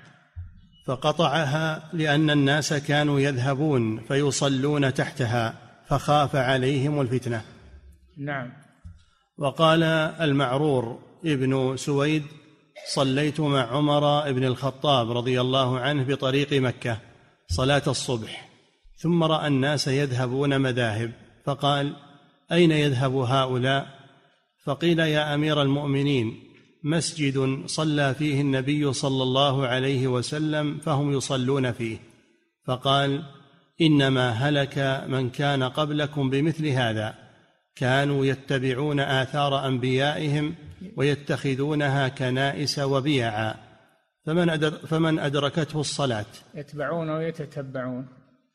فقطعها لأن الناس كانوا يذهبون فيصلون تحتها، فخاف عليهم الفتنة. نعم. وقال المعرور ابن سويد: صليت مع عمر بن الخطاب رضي الله عنه بطريق مكة صلاة الصبح، ثم رأى الناس يذهبون مذاهب، فقال: أين يذهب هؤلاء؟ فقيل: يا أمير المؤمنين، مسجد صلى فيه النبي صلى الله عليه وسلم فهم يصلون فيه. فقال: إنما هلك من كان قبلكم بمثل هذا، كانوا يتبعون آثار أنبيائهم ويتخذونها كنائس وبيعا، فمن أدركته الصلاة. يتبعون ويتتبعون.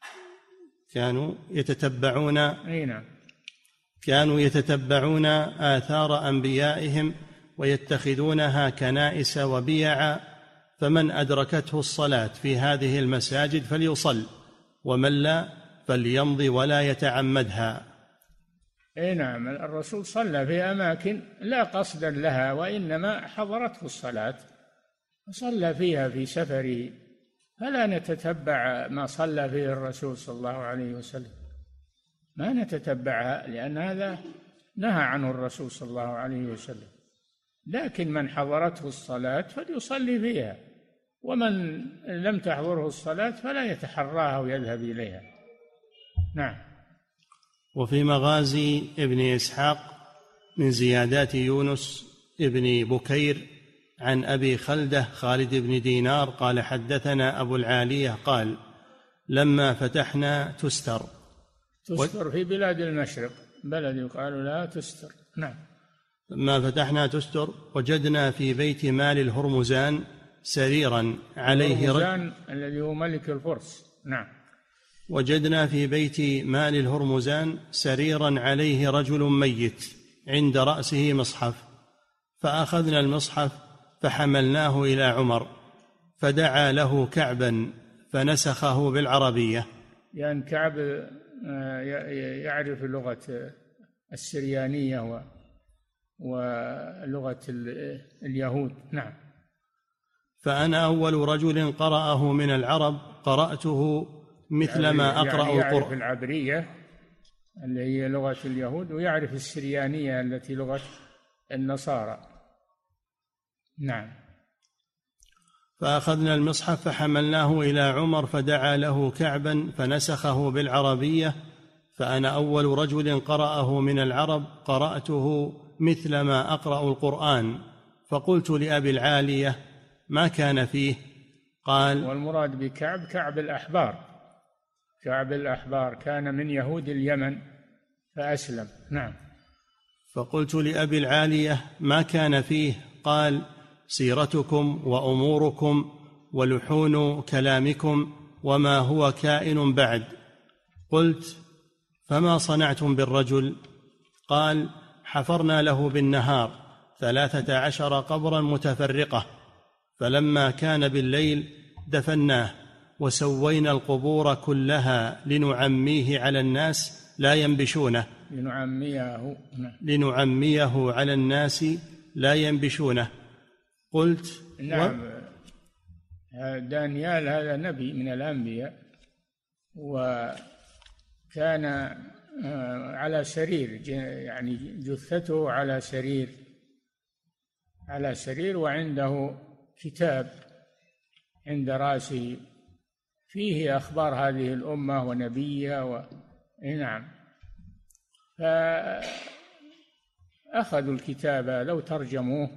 كانوا يتتبعون آثار أنبيائهم ويتخذونها كنائس وبيعا، فمن أدركته الصلاة في هذه المساجد فليصل، ومن لا فليمضي ولا يتعمدها. نعم. الرسول صلى في أماكن لا قصدا لها، وإنما حضرته الصلاة وصلى فيها في سفره، فلا نتتبع ما صلى فيه الرسول صلى الله عليه وسلم، ما نتتبعها، لأن هذا نهى عنه الرسول صلى الله عليه وسلم. لكن من حضرته الصلاة فليصلي فيها، ومن لم تحضره الصلاة فلا يتحراها ويذهب إليها. نعم. وفي مغازي ابن إسحاق من زيادات يونس ابن بكير عن أبي خلدة خالد بن دينار قال حدثنا أبو العالية قال لما فتحنا تستر في بلاد المشرق، بلد يقال لها تستر. نعم. لما فتحنا تستر وجدنا في بيت مال الهرمزان سريرا عليه الهرمزان الذي هو ملك الفرس. نعم. وجدنا في بيت مال الهرمزان سريرا عليه رجل ميت عند رأسه مصحف، فأخذنا المصحف فحملناه إلى عمر فدعا له كعبا فنسخه بالعربية. يعني كعب يعرف اللغة السريانية ولغة اليهود. نعم. فأنا أول رجل قرأه من العرب، قرأته مثل ما أقرأ يعني يعرف القرآن. العبرية اللي هي لغة اليهود، ويعرف السريانية التي لغة النصارى. نعم. فأخذنا المصحف فحملناه إلى عمر فدعا له كعبا فنسخه بالعربية، فأنا أول رجل قرأه من العرب، قرأته مثل ما أقرأ القرآن. فقلت لأبي العالية ما كان فيه؟ قال: والمراد بكعب كعب الأحبار، كعب الأحبار كان من يهود اليمن فأسلم. نعم. فقلت لأبي العالية ما كان فيه؟ قال: سيرتكم وأموركم ولحون كلامكم وما هو كائن بعد. قلت: فما صنعتم بالرجل؟ قال: حفرنا له بالنهار 13 قبرا متفرقة، فلما كان بالليل دفناه وسوينا القبور كلها لنعميه على الناس لا ينبشونه. لنعميه على الناس لا ينبشونه. قلت: نعم. دانيال هذا نبي من الأنبياء، وكان على سرير، يعني جثته على سرير وعنده كتاب عند رأسه فيه أخبار هذه الأمة ونبيها نعم. فأخذوا الكتاب لو ترجموه،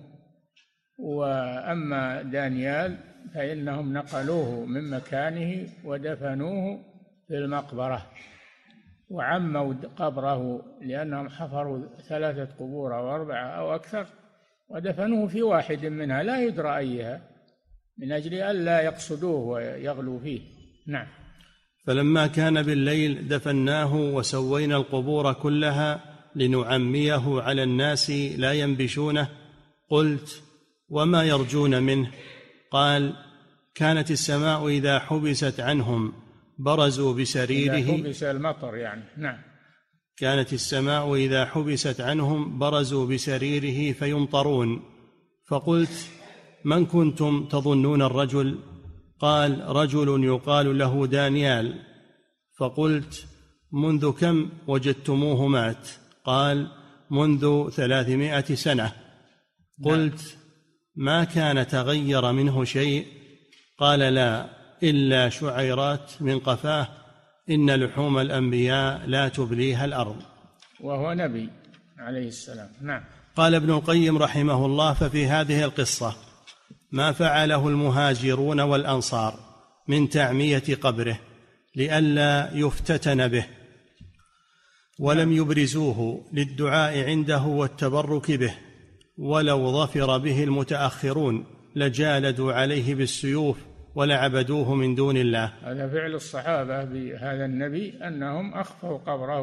وأما دانيال فإنهم نقلوه من مكانه ودفنوه في المقبرة وعموا قبره، لأنهم حفروا 3 قبور أو 4 أو أكثر ودفنوه في واحد منها لا يدرى أيها، من أجل ألا يقصدوه ويغلوا فيه. نعم. فلما كان بالليل دفناه وسوينا القبور كلها لنعميه على الناس لا ينبشونه. قلت: وما يرجون منه؟ قال: كانت السماء إذا حبست عنهم برزوا بسريره. إذا حبس المطر يعني. نعم. كانت السماء إذا حبست عنهم برزوا بسريره فيمطرون. فقلت: من كنتم تظنون الرجل؟ قال: رجل يقال له دانيال. فقلت: منذ كم وجدتموه مات؟ قال: منذ 300 سنة. قلت: ما كان تغير منه شيء؟ قال: لا، إلا شعيرات من قفاه، إن لحوم الأنبياء لا تبليها الأرض. وهو نبي عليه السلام. نعم. قال ابن القيم رحمه الله: ففي هذه القصة ما فعله المهاجرون والأنصار من تعمية قبره لئلا يفتتن به، ولم يبرزوه للدعاء عنده والتبرك به، ولو ظفر به المتأخرون لجالدوا عليه بالسيوف ولعبدوه من دون الله. هذا فعل الصحابة بهذا النبي، أنهم أخفوا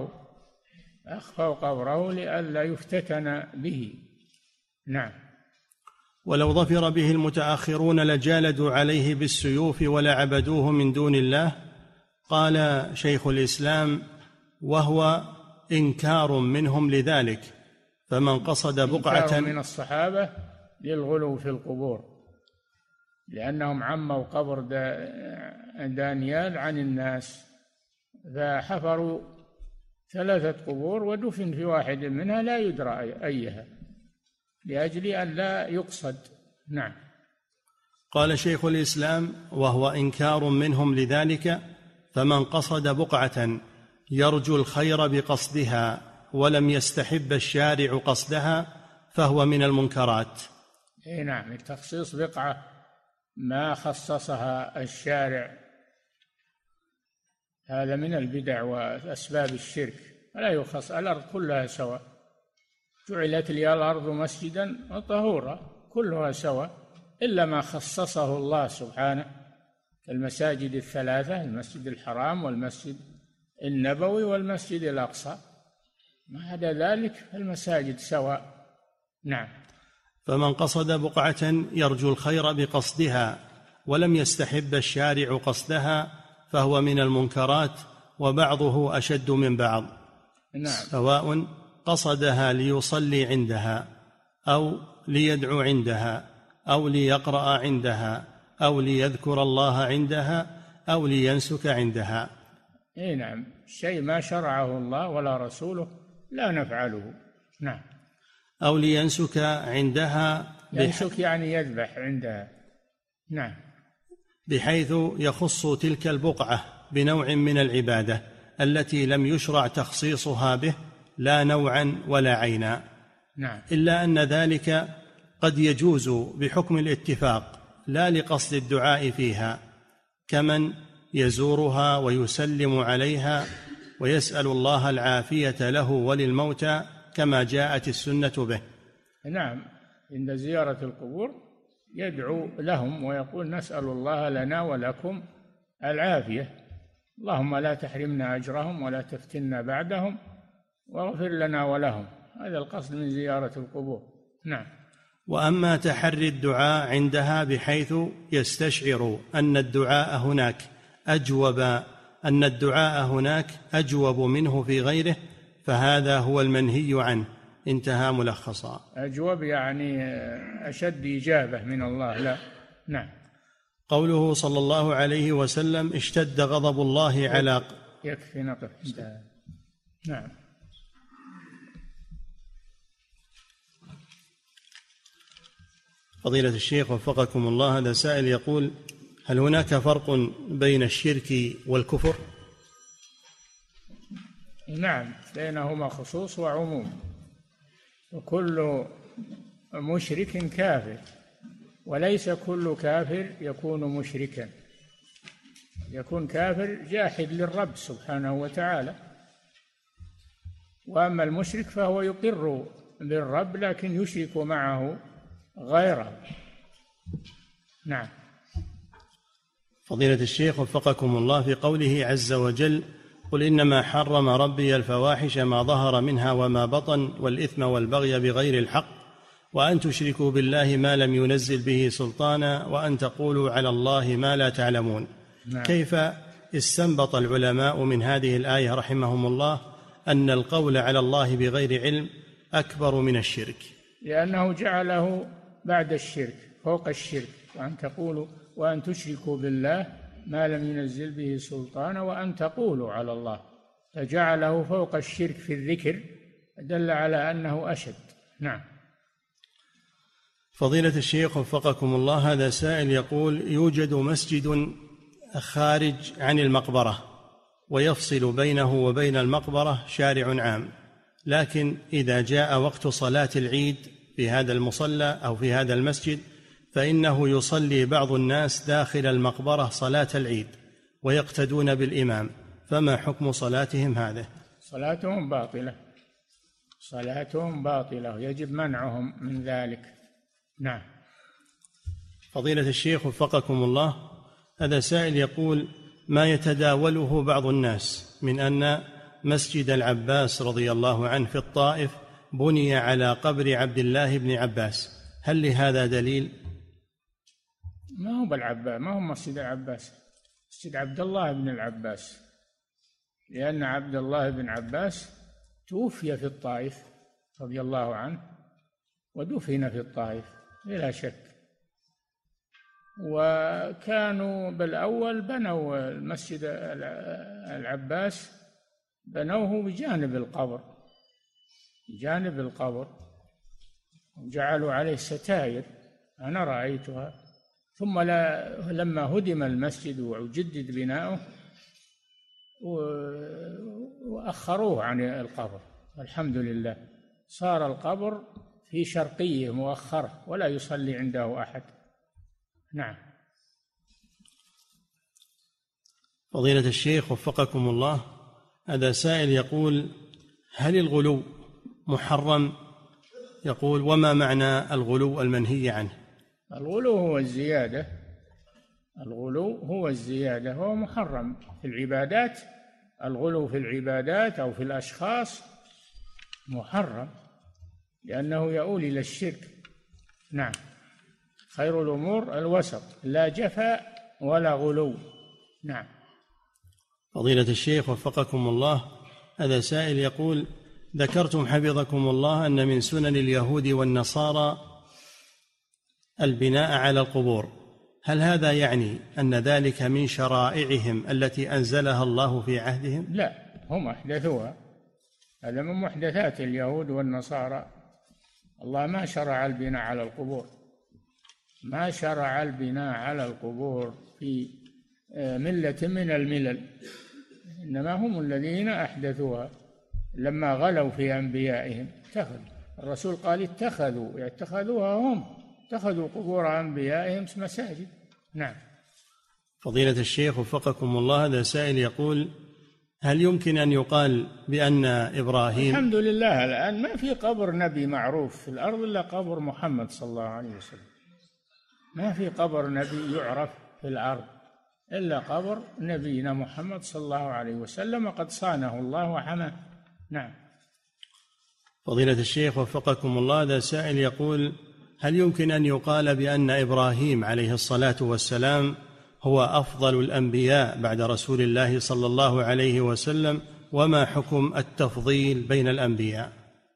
قبره لئلا يفتتن به. نعم. ولو ظفر به المتأخرون لجالدوا عليه بالسيوف ولعبدوه من دون الله. قال شيخ الإسلام: وهو إنكار منهم لذلك، فمن قصد بقعة من الصحابة للغلو في القبور، لأنهم عموا قبر دانيال عن الناس، فحفروا 3 قبور ودفن في واحد منها لا يدرى أيها، لأجل أن لا يقصد. نعم. قال شيخ الإسلام: وهو إنكار منهم لذلك، فمن قصد بقعة يرجو الخير بقصدها ولم يستحب الشارع قصدها فهو من المنكرات. نعم، التخصيص بقعة ما خصصها الشارع هذا من البدع وأسباب الشرك. لا يخص، الأرض كلها سواء، جعلت لي الأرض مسجدا وطهورا، كلها سواء إلا ما خصصه الله سبحانه، المساجد الثلاثة، المسجد الحرام والمسجد النبوي والمسجد الأقصى، ما عدا ذلك المساجد سواء. نعم. فمن قصد بقعة يرجو الخير بقصدها ولم يستحب الشارع قصدها فهو من المنكرات، وبعضه أشد من بعض. نعم. سواء قصدها ليصلي عندها أو ليدعو عندها أو ليقرأ عندها أو ليذكر الله عندها أو لينسك عندها. نعم، شيء ما شرعه الله ولا رسوله لا نفعله. نعم. أو لينسك عندها، ينسك يعني يذبح عندها. نعم. بحيث يخص تلك البقعة بنوع من العبادة التي لم يشرع تخصيصها به، لا نوعا ولا عينا. نعم. إلا أن ذلك قد يجوز بحكم الاتفاق لا لقصد الدعاء فيها، كمن يزورها ويسلم عليها ويسأل الله العافية له وللموتى كما جاءت السنة به. نعم، عند زيارة القبور يدعو لهم ويقول نسأل الله لنا ولكم العافية، اللهم لا تحرمنا أجرهم ولا تفتنا بعدهم واغفر لنا ولهم. هذا القصد من زيارة القبور. نعم. وأما تحري الدعاء عندها بحيث يستشعر أن الدعاء هناك أجوب منه في غيره، فهذا هو المنهي عنه. انتهى ملخصا. أجوب يعني أشد إجابة من الله. لا. نعم. قوله صلى الله عليه وسلم اشتد غضب الله على. يكفي نقف. نعم. فضيلة الشيخ وفقكم الله، هذا سائل يقول: هل هناك فرق بين الشرك والكفر؟ نعم، بينهما خصوص وعموم، وكل مشرك كافر، وليس كل كافر يكون مشركا، يكون كافر جاحد للرب سبحانه وتعالى، وأما المشرك فهو يقر بالرب لكن يشرك معه غيره. نعم. فضيلة الشيخ وفقكم الله، في قوله عز وجل: قل إنما حرم ربي الفواحش ما ظهر منها وما بطن والإثم والبغي بغير الحق وأن تشركوا بالله ما لم ينزل به سلطانا وأن تقولوا على الله ما لا تعلمون. نعم. كيف استنبط العلماء من هذه الآية رحمهم الله أن القول على الله بغير علم أكبر من الشرك؟ لأنه جعله بعد الشرك فوق الشرك، وأن تقولوا وأن تشركوا بالله ما لم ينزل به سلطانا وأن تقولوا على الله، فجعله فوق الشرك في الذكر، دل على أنه أشد. نعم. فضيلة الشيخ وفقكم الله، هذا سائل يقول: يوجد مسجد خارج عن المقبرة ويفصل بينه وبين المقبرة شارع عام، لكن إذا جاء وقت صلاة العيد في هذا المصلى أو في هذا المسجد فإنه يصلي بعض الناس داخل المقبرة صلاة العيد ويقتدون بالإمام، فما حكم صلاتهم هذه؟ صلاتهم باطلة، صلاتهم باطلة، يجب منعهم من ذلك. نعم. فضيلة الشيخ وفقكم الله، هذا سائل يقول: ما يتداوله بعض الناس من أن مسجد العباس رضي الله عنه في الطائف بني على قبر عبد الله بن عباس، هل لهذا دليل؟ ما هو بالعباس، ما هو مسجد العباس، مسجد عبد الله بن العباس، لأن عبد الله بن عباس توفي في الطائف رضي الله عنه ودفن في الطائف بلا شك. وكانوا بالأول بنوا المسجد العباس، بنوه بجانب القبر، بجانب القبر، وجعلوا عليه ستائر، أنا رأيتها. ثم لما هدم المسجد وجدد بناؤه وأخروه عن القبر، الحمد لله صار القبر في شرقية مؤخرة ولا يصلي عنده أحد. نعم. فضيلة الشيخ وفقكم الله، هذا سائل يقول: هل الغلو محرم؟ يقول: وما معنى الغلو المنهي عنه؟ الغلو هو الزيادة، الغلو هو الزيادة، هو محرم في العبادات. الغلو في العبادات أو في الأشخاص محرم، لأنه يؤول إلى الشرك. نعم. خير الأمور الوسط، لا جفا ولا غلو. نعم. فضيلة الشيخ وفقكم الله، هذا سائل يقول: ذكرتم حفظكم الله أن من سنن اليهود والنصارى البناء على القبور، هل هذا يعني أن ذلك من شرائعهم التي أنزلها الله في عهدهم؟ لا، هم أحدثوها، هذا من محدثات اليهود والنصارى. الله ما شرع البناء على القبور، ما شرع البناء على القبور في ملة من الملل، إنما هم الذين أحدثوها لما غلوا في أنبيائهم. الرسول قال اتخذوها هم، اتخذوا قبور أنبيائهم مساجد. نعم. فضيلة الشيخ وفقكم الله، هذا سائل يقول: هل يمكن أن يقال بأن إبراهيم... الحمد لله الآن ما في قبر نبي معروف في الأرض إلا قبر محمد صلى الله عليه وسلم، ما في قبر نبي يعرف في الأرض إلا قبر نبينا محمد صلى الله عليه وسلم، وقد صانه الله وحماه. نعم. فضيلة الشيخ وفقكم الله، هذا سائل يقول: هل يمكن أن يقال بأن إبراهيم عليه الصلاة والسلام هو أفضل الأنبياء بعد رسول الله صلى الله عليه وسلم؟ وما حكم التفضيل بين الأنبياء؟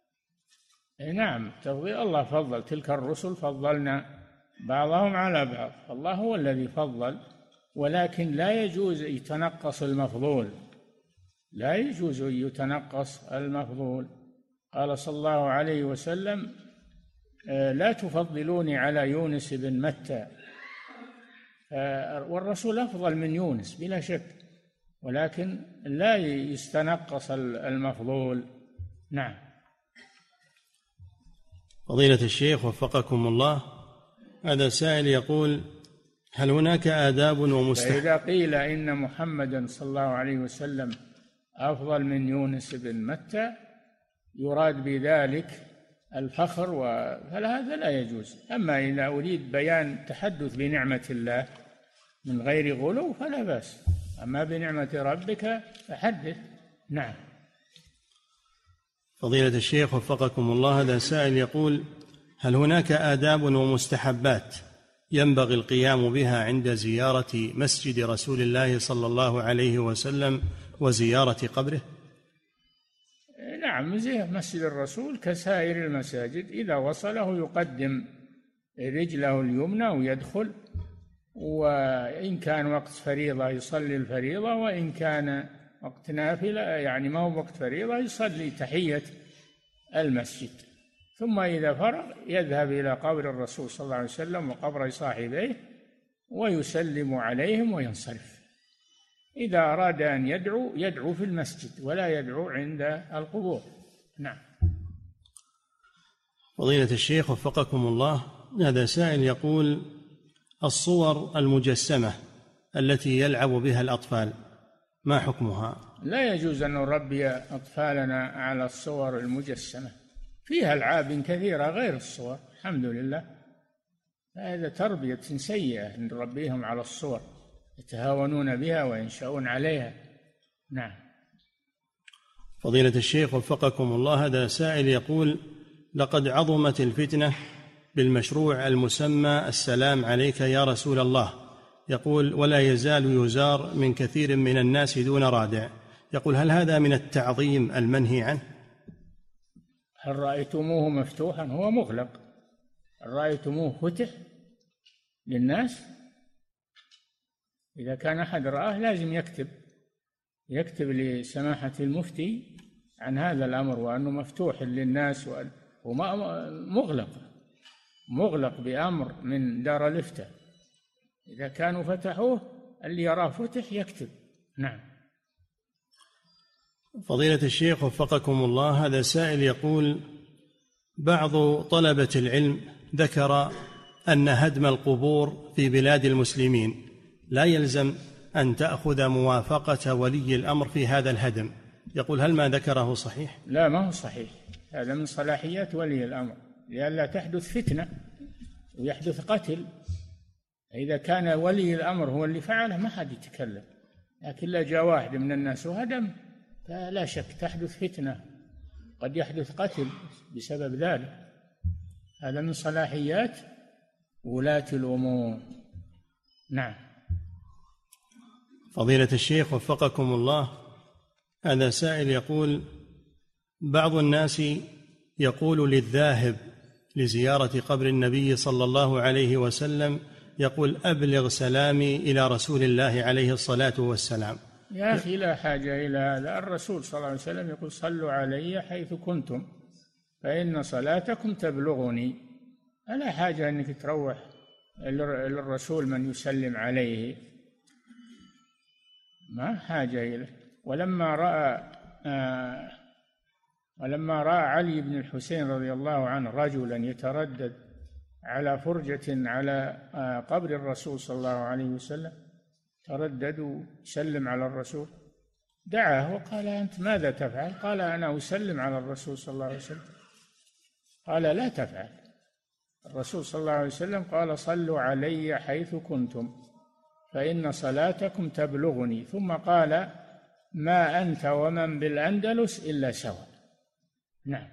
نعم، تفضيل الله فضل تلك الرسل، فضلنا بعضهم على بعض، الله هو الذي فضل، ولكن لا يجوز يتنقص المفضول، لا يجوز أن يتنقص المفضول. قال صلى الله عليه وسلم: لا تفضلوني على يونس بن متى، والرسول أفضل من يونس بلا شك، ولكن لا يستنقص المفضول. نعم. فضيلة الشيخ وفقكم الله، هذا سائل يقول: هل هناك آداب ومستحبات؟ فإذا قيل إن محمدا صلى الله عليه وسلم أفضل من يونس بن متى يراد بذلك الفخر، فهذا لا يجوز. أما إذا أريد بيان تحدث بنعمة الله من غير غلو فلا بأس، أما بنعمة ربك فحدث. نعم. فضيلة الشيخ وفقكم الله، هذا سائل يقول: هل هناك آداب ومستحبات ينبغي القيام بها عند زيارة مسجد رسول الله صلى الله عليه وسلم وزيارة قبره؟ نعم، زيارة مسجد الرسول كسائر المساجد، إذا وصله يقدم رجله اليمنى ويدخل، وإن كان وقت فريضة يصلي الفريضة، وإن كان وقت نافلة يعني ما هو وقت فريضة يصلي تحية المسجد، ثم إذا فرغ يذهب إلى قبر الرسول صلى الله عليه وسلم وقبر صاحبيه ويسلم عليهم وينصرف. إذا أراد أن يدعو في المسجد ولا يدعو عند القبور. نعم. فضيلة الشيخ وفقكم الله، هذا سائل يقول: الصور المجسمة التي يلعب بها الأطفال ما حكمها؟ لا يجوز أن نربي أطفالنا على الصور المجسمة، فيها ألعاب كثيرة غير الصور، الحمد لله. هذا تربية سيئة نربيهم على الصور، يتهاونون بها وينشأون عليها. نعم. فضيلة الشيخ وفقكم الله، هذا سائل يقول: لقد عظمت الفتنة بالمشروع المسمى السلام عليك يا رسول الله، يقول: ولا يزال يزار من كثير من الناس دون رادع، يقول: هل هذا من التعظيم المنهي عنه؟ هل رأيتموه مفتوحا؟ هو مغلق. هل رأيتموه فتح للناس؟ إذا كان أحد رآه لازم يكتب لسماحة المفتي عن هذا الأمر، وأنه مفتوح للناس، مغلق بأمر من دار الإفتاء. إذا كانوا فتحوه اللي يراه فتح يكتب. نعم. فضيلة الشيخ وفقكم الله، هذا سائل يقول: بعض طلبة العلم ذكر أن هدم القبور في بلاد المسلمين لا يلزم أن تأخذ موافقة ولي الأمر في هذا الهدم. يقول هل ما ذكره صحيح؟ لا، ما هو صحيح. هذا من صلاحيات ولي الأمر لئلا تحدث فتنة ويحدث قتل. إذا كان ولي الأمر هو اللي فعله ما حد يتكلم، لكن لا جاء واحد من الناس وهدم فلا شك تحدث فتنة، قد يحدث قتل بسبب ذلك. هذا من صلاحيات ولاة الأمور. نعم. فضيلة الشيخ وفقكم الله، هذا سائل يقول بعض الناس يقول للذاهب لزيارة قبر النبي صلى الله عليه وسلم يقول أبلغ سلامي إلى رسول الله عليه الصلاة والسلام. يا أخي لا حاجة إلى هذا. الرسول صلى الله عليه وسلم يقول صلوا علي حيث كنتم فإن صلاتكم تبلغني. لا حاجة أنك تروح للرسول من يسلم عليه، ما حاجة إليه. ولما رأى علي بن الحسين رضي الله عنه رجلا يتردد على فرجة على قبر الرسول صلى الله عليه وسلم، تردد وسلم على الرسول، دعاه وقال أنت ماذا تفعل؟ قال أنا أسلم على الرسول صلى الله عليه وسلم. قال لا تفعل. الرسول صلى الله عليه وسلم قال صلوا علي حيث كنتم فإن صلاتكم تبلغني، ثم قال ما أنت ومن بالأندلس إلا سواء. نعم.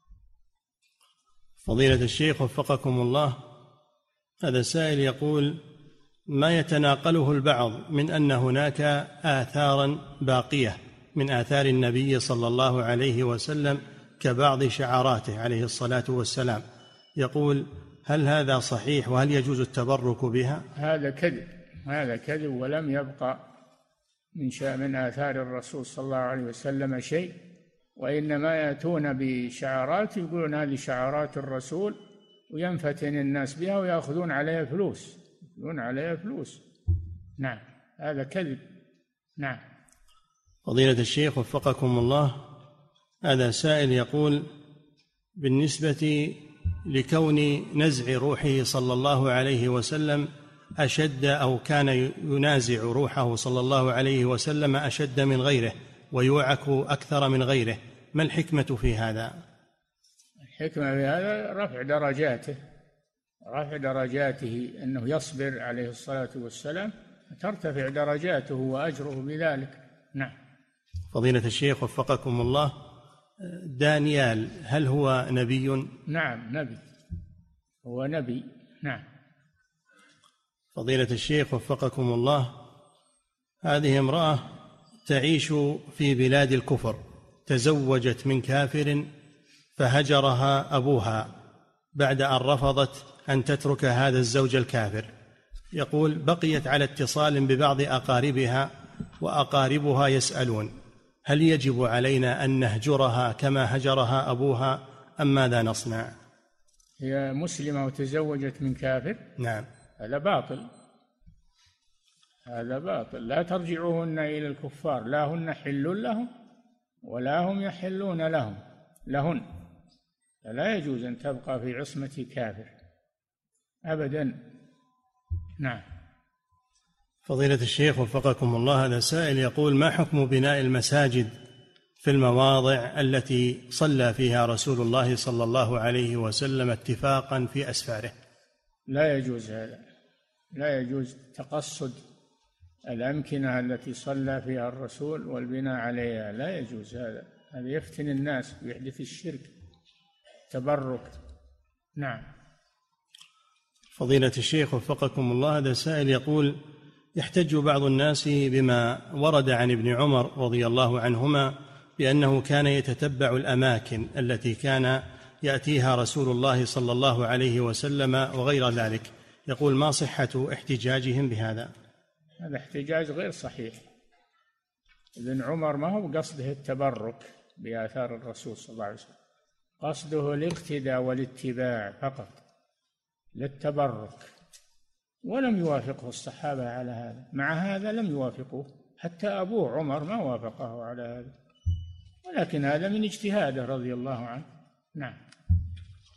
فضيلة الشيخ وفقكم الله، هذا سائل يقول ما يتناقله البعض من أن هناك آثارا باقية من آثار النبي صلى الله عليه وسلم كبعض شعاراته عليه الصلاة والسلام، يقول هل هذا صحيح وهل يجوز التبرك بها؟ هذا كذب، ولم يبقى من آثار الرسول صلى الله عليه وسلم شيء، وإنما يأتون بشعارات يقولون هذه شعارات الرسول وينفتن الناس بها ويأخذون عليها فلوس. نعم، هذا كذب. نعم. فضيلة الشيخ وفقكم الله، هذا سائل يقول بالنسبة لكون نزع روحه صلى الله عليه وسلم أشد أو كان ينازع روحه صلى الله عليه وسلم أشد من غيره ويوعك أكثر من غيره، ما الحكمة في هذا؟ الحكمة في هذا رفع درجاته أنه يصبر عليه الصلاة والسلام، ترتفع درجاته وأجره بذلك. نعم. فضيلة الشيخ وفقكم الله، دانيال هل هو نبي؟ نعم نبي، هو نبي. نعم. فضيلة الشيخ وفقكم الله، هذه امرأة تعيش في بلاد الكفر، تزوجت من كافر فهجرها أبوها بعد أن رفضت أن تترك هذا الزوج الكافر. يقول بقيت على اتصال ببعض أقاربها وأقاربها يسألون هل يجب علينا أن نهجرها كما هجرها أبوها أم ماذا نصنع؟ هي مسلمة وتزوجت من كافر؟ نعم. هذا باطل، لا ترجعوهن إلى الكفار، لا هن حل لهم ولا هم يحلون لهن، فلا يجوز أن تبقى في عصمة كافر أبدا. نعم. فضيلة الشيخ وفقكم الله، هذا سائل يقول ما حكم بناء المساجد في المواضع التي صلى فيها رسول الله صلى الله عليه وسلم اتفاقا في أسفاره؟ لا يجوز هذا، لا يجوز تقصد الأمكنة التي صلى فيها الرسول والبناء عليها، لا يجوز هذا يفتن الناس ويحدث الشرك تبرك. نعم. فضيلة الشيخ وفقكم الله، هذا سائل يقول يحتج بعض الناس بما ورد عن ابن عمر رضي الله عنهما بأنه كان يتتبع الأماكن التي كان يأتيها رسول الله صلى الله عليه وسلم وغير ذلك، يقول ما صحة احتجاجهم بهذا؟ هذا احتجاج غير صحيح. ابن عمر ما هو قصده التبرك بآثار الرسول صلى الله عليه وسلم، قصده الاقتداء والاتباع فقط للتبرك، ولم يوافقه الصحابة على هذا، مع هذا لم يوافقوه، حتى أبوه عمر ما وافقه على هذا، ولكن هذا من اجتهاده رضي الله عنه. نعم.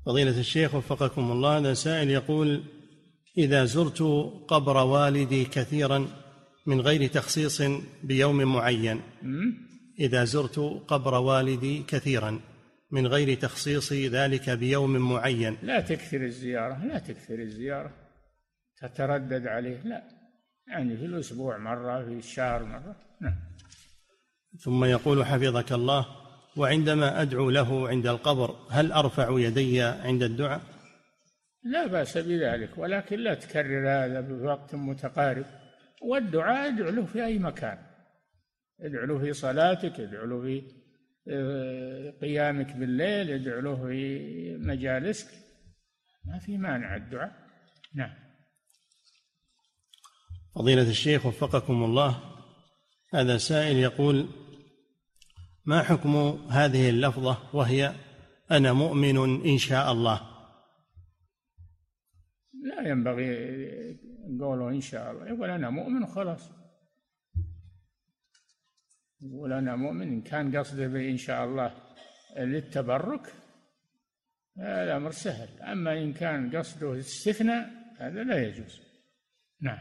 فضيلة الشيخ وفقكم الله، هذا سائل يقول: إذا زرت قبر والدي كثيرا من غير تخصيص بيوم معين، إذا زرت قبر والدي كثيرا من غير تخصيص ذلك بيوم معين. لا تكثر الزيارة، تتردد عليه، لا، يعني في الأسبوع مرة، في الشهر مرة. نعم. ثم يقول حفظك الله: وعندما أدعو له عند القبر هل أرفع يدي عند الدعاء؟ لا بأس بذلك، ولكن لا تكرر هذا بوقت متقارب. والدعاء ادعو له في أي مكان، ادعو له في صلاتك، ادعو له في قيامك بالليل، ادعو له في مجالسك، ما في مانع الدعاء. نعم. فضيلة الشيخ وفقكم الله، هذا سائل يقول: ما حكم هذه اللفظة وهي أنا مؤمن إن شاء الله؟ لا ينبغي قوله إن شاء الله، يقول أنا مؤمن خلاص، يقول أنا مؤمن. إن كان قصده بإن شاء الله للتبرك هذا الأمر سهل، أما إن كان قصده الاستثناء هذا لا يجوز. نعم.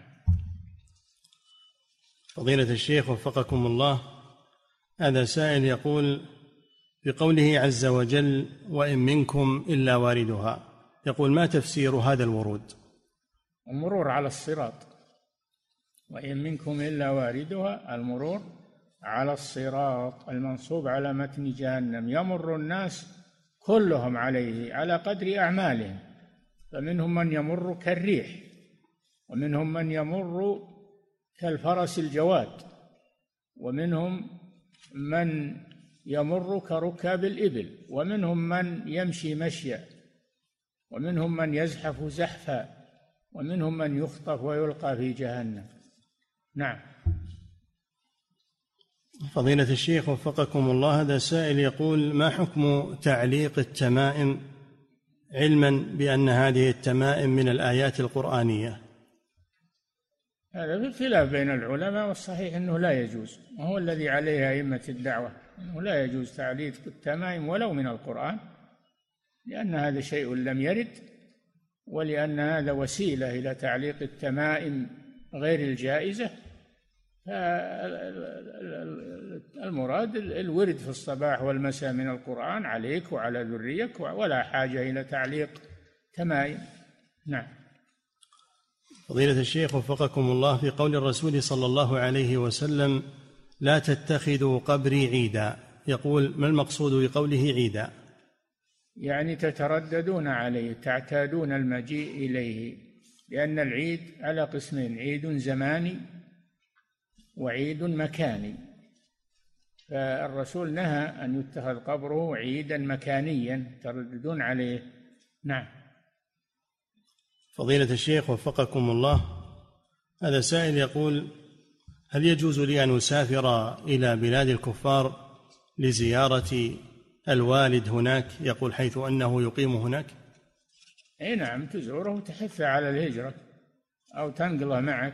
فضيلة الشيخ وفقكم الله، هذا سائل يقول: بقوله عز وجل وإن منكم إلا واردها، يقول: ما تفسير هذا الورود؟ المرور على الصراط، وإن منكم إلا واردها، المرور على الصراط المنصوب على متن جهنم، يمر الناس كلهم عليه على قدر أعمالهم، فمنهم من يمر كالريح، ومنهم من يمر كالفرس الجواد، ومنهم من يمر كركاب الإبل، ومنهم من يمشي مشيا، ومنهم من يزحف زحفا، ومنهم من يخطف ويلقى في جهنم. نعم. فضيلة الشيخ وفقكم الله، هذا سائل يقول: ما حكم تعليق التمائم علما بأن هذه التمائم من الآيات القرآنية؟ هذا في خلاف بين العلماء، والصحيح أنه لا يجوز، وهو الذي عليه أئمة الدعوة، أنه لا يجوز تعليق التمائم ولو من القرآن، لأن هذا شيء لم يرد، ولأن هذا وسيلة إلى تعليق التمائم غير الجائزة. المراد الورد في الصباح والمساء من القرآن عليك وعلى ذريك، ولا حاجة إلى تعليق تمائم. نعم. فضيلة الشيخ وفقكم الله، في قول الرسول صلى الله عليه وسلم: لا تتخذوا قبري عيدا، يقول: ما المقصود بقوله عيدا؟ يعني تترددون عليه، تعتادون المجيء إليه، لأن العيد على قسمين: عيد زماني وعيد مكاني، فالرسول نهى أن يتخذ قبره عيدا مكانيا ترددون عليه. نعم. فضيلة الشيخ وفقكم الله، هذا سائل يقول: هل يجوز لي أن أسافر إلى بلاد الكفار لزيارة الوالد هناك؟ يقول: حيث أنه يقيم هناك. أي نعم، تزوره وتحث على الهجرة، أو تنقله معك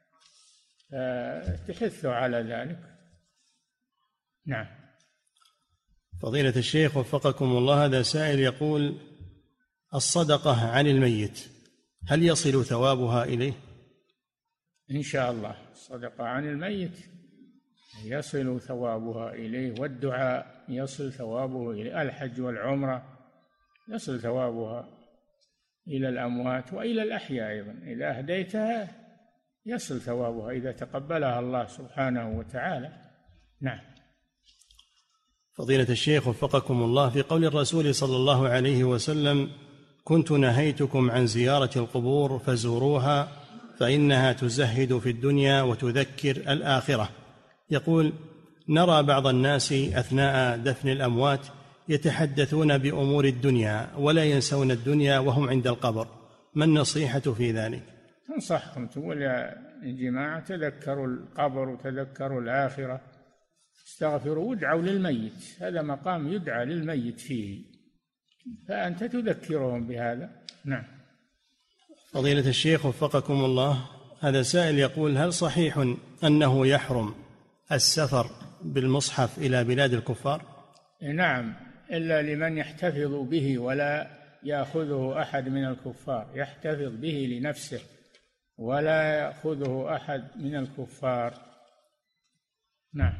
تحثه على ذلك. نعم. فضيلة الشيخ وفقكم الله، هذا سائل يقول: الصدقة عن الميت هل يصل ثوابها إليه؟ إن شاء الله الصدقة عن الميت يصل ثوابها إليه، والدعاء يصل ثوابه إليه، الحج والعمرة يصل ثوابها إلى الأموات وإلى الأحياء أيضا، إذا أهديتها يصل ثوابها إذا تقبلها الله سبحانه وتعالى. نعم. فضيلة الشيخ وفقكم الله، في قول الرسول صلى الله عليه وسلم: كنت نهيتكم عن زيارة القبور فزوروها فإنها تزهد في الدنيا وتذكر الآخرة، يقول: نرى بعض الناس أثناء دفن الأموات يتحدثون بأمور الدنيا ولا ينسون الدنيا وهم عند القبر، ما النصيحة في ذلك؟ تنصحهم، تقول: يا جماعة تذكروا القبر وتذكروا الآخرة، استغفروا وادعوا للميت، هذا مقام يدعى للميت فيه، فأنت تذكرهم بهذا. نعم. فضيلة الشيخ وفقكم الله، هذا سائل يقول: هل صحيح أنه يحرم السفر بالمصحف إلى بلاد الكفار؟ نعم، إلا لمن يحتفظ به ولا يأخذه أحد من الكفار، يحتفظ به لنفسه ولا يأخذه أحد من الكفار. نعم.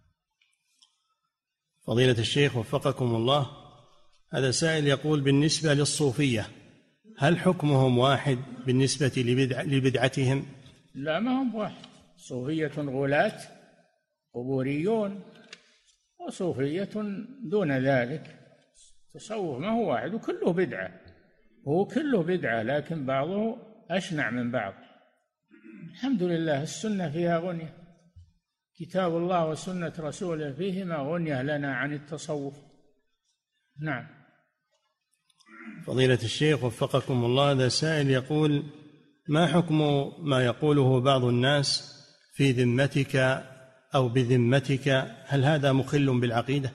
فضيلة الشيخ وفقكم الله، هذا سائل يقول: بالنسبة للصوفية هل حكمهم واحد بالنسبة لبدعتهم؟ لا، ما هم واحد. صوفية غلاة قبوريون، وصوفية دون ذلك. تصوف ما هو واحد، وكله بدعة، هو كله بدعة، لكن بعضه أشنع من بعض. الحمد لله السنة فيها غنية، كتاب الله وسنة رسوله فيهما غنية لنا عن التصوف. نعم. فضيلة الشيخ وفقكم الله، هذا سائل يقول: ما حكم ما يقوله بعض الناس في ذمتك أو بذمتك؟ هل هذا مخل بالعقيدة؟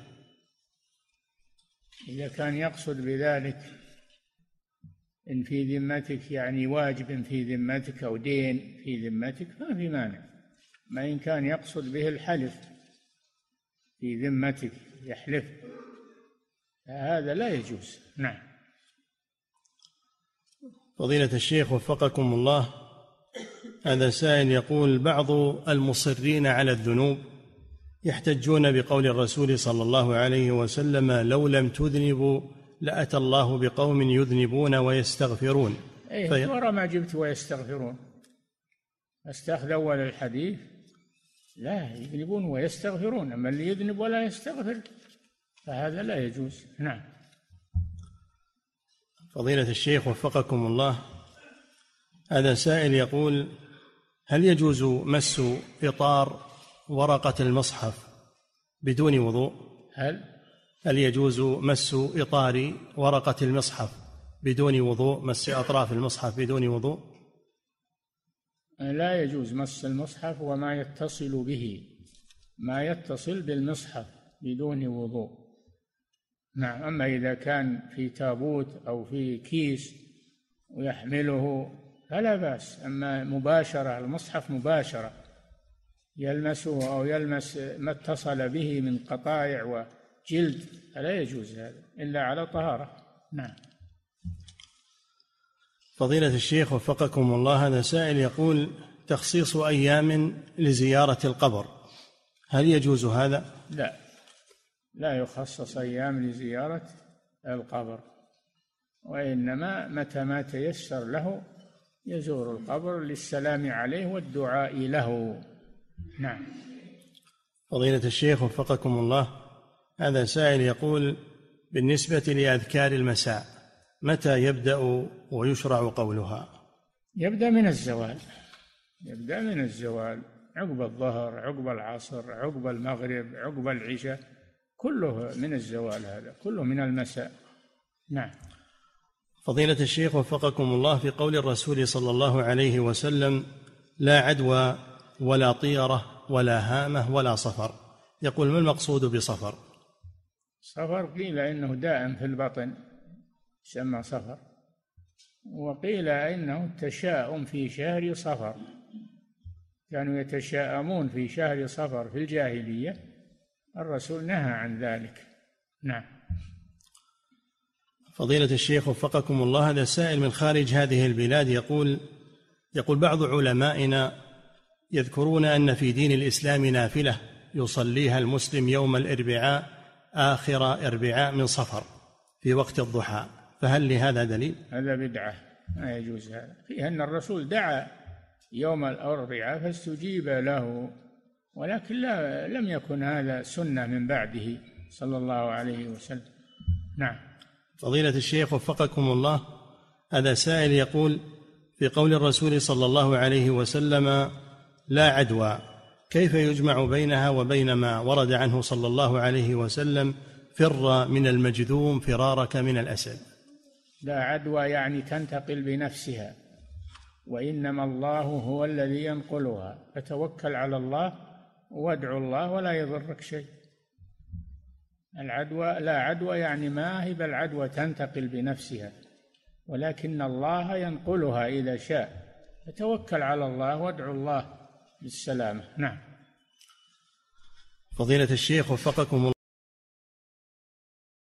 إذا كان يقصد بذلك إن في ذمتك يعني واجب في ذمتك أو دين في ذمتك ما في مانع. ما إن كان يقصد به الحلف في ذمتك، يحلف، هذا لا يجوز. نعم. فضيلة الشيخ وفقكم الله، هذا سائل يقول: بعض المصرين على الذنوب يحتجون بقول الرسول صلى الله عليه وسلم: لو لم تذنبوا لأتى الله بقوم يذنبون ويستغفرون. ورا ما جبت ويستغفرون، استأخذ أول الحديث، لا، يذنبون ويستغفرون، أما اللي يذنب ولا يستغفر فهذا لا يجوز. نعم. فضيلة الشيخ وفقكم الله، هذا سائل يقول: هل يجوز مس إطار ورقة المصحف بدون وضوء؟ هل يجوز مس إطار ورقة المصحف بدون وضوء؟ مس أطراف المصحف بدون وضوء؟ لا يجوز مس المصحف وما يتصل به، ما يتصل بالمصحف بدون وضوء. نعم. أما إذا كان في تابوت أو في كيس ويحمله فلا بأس. أما مباشرة المصحف مباشرة يلمسه أو يلمس ما اتصل به من قطائع وجلد فلا يجوز هذا إلا على طهارة. نعم. فضيلة الشيخ وفقكم الله، هذا سائل يقول: تخصيص أيام لزيارة القبر، هل يجوز هذا؟ لا يخصص أيام لزيارة القبر، وإنما متى ما تيسر له يزور القبر للسلام عليه والدعاء له. نعم. فضيلة الشيخ وفقكم الله، هذا سائل يقول: بالنسبة لأذكار المساء متى يبدأ ويشرع قولها؟ يبدأ من الزوال، عقب الظهر، عقب العصر، عقب المغرب، عقب العشاء، كله من الزوال، هذا كله من المساء. نعم. فضيلة الشيخ وفقكم الله، في قول الرسول صلى الله عليه وسلم: لا عدوى ولا طيرة ولا هامة ولا صفر، يقول: ما المقصود بصفر؟ صفر قيل إنه داء في البطن يسمى صفر، وقيل إنه تشاؤم في شهر صفر، كانوا يتشاءمون في شهر صفر في الجاهلية، الرسول نهى عن ذلك. نعم. فضيلة الشيخ وفقكم الله، هذا سائل من خارج هذه البلاد يقول بعض علمائنا يذكرون أن في دين الإسلام نافلة يصليها المسلم يوم الأربعاء آخر أربعاء من صفر في وقت الضحى، فهل لهذا دليل؟ هذا بدعة، ما يجوز هذا، فيه أن الرسول دعا يوم الأربعاء فاستجيب له، ولكن لم يكن هذا سنة من بعده صلى الله عليه وسلم. نعم. فضيلة الشيخ وفقكم الله، هذا سائل يقول: في قول الرسول صلى الله عليه وسلم: لا عدوى، كيف يجمع بينها وبين ما ورد عنه صلى الله عليه وسلم: فر من المجذوم فرارك من الأسد؟ لا عدوى يعني تنتقل بنفسها، وإنما الله هو الذي ينقلها، فتوكل على الله وادعو الله ولا يضرك شيء. العدوى لا عدوى يعني ما هي بالعدوى تنتقل بنفسها، ولكن الله ينقلها إذا شاء، فتوكل على الله وادعو الله بالسلامة. نعم. فضيلة الشيخ وفقكم الله.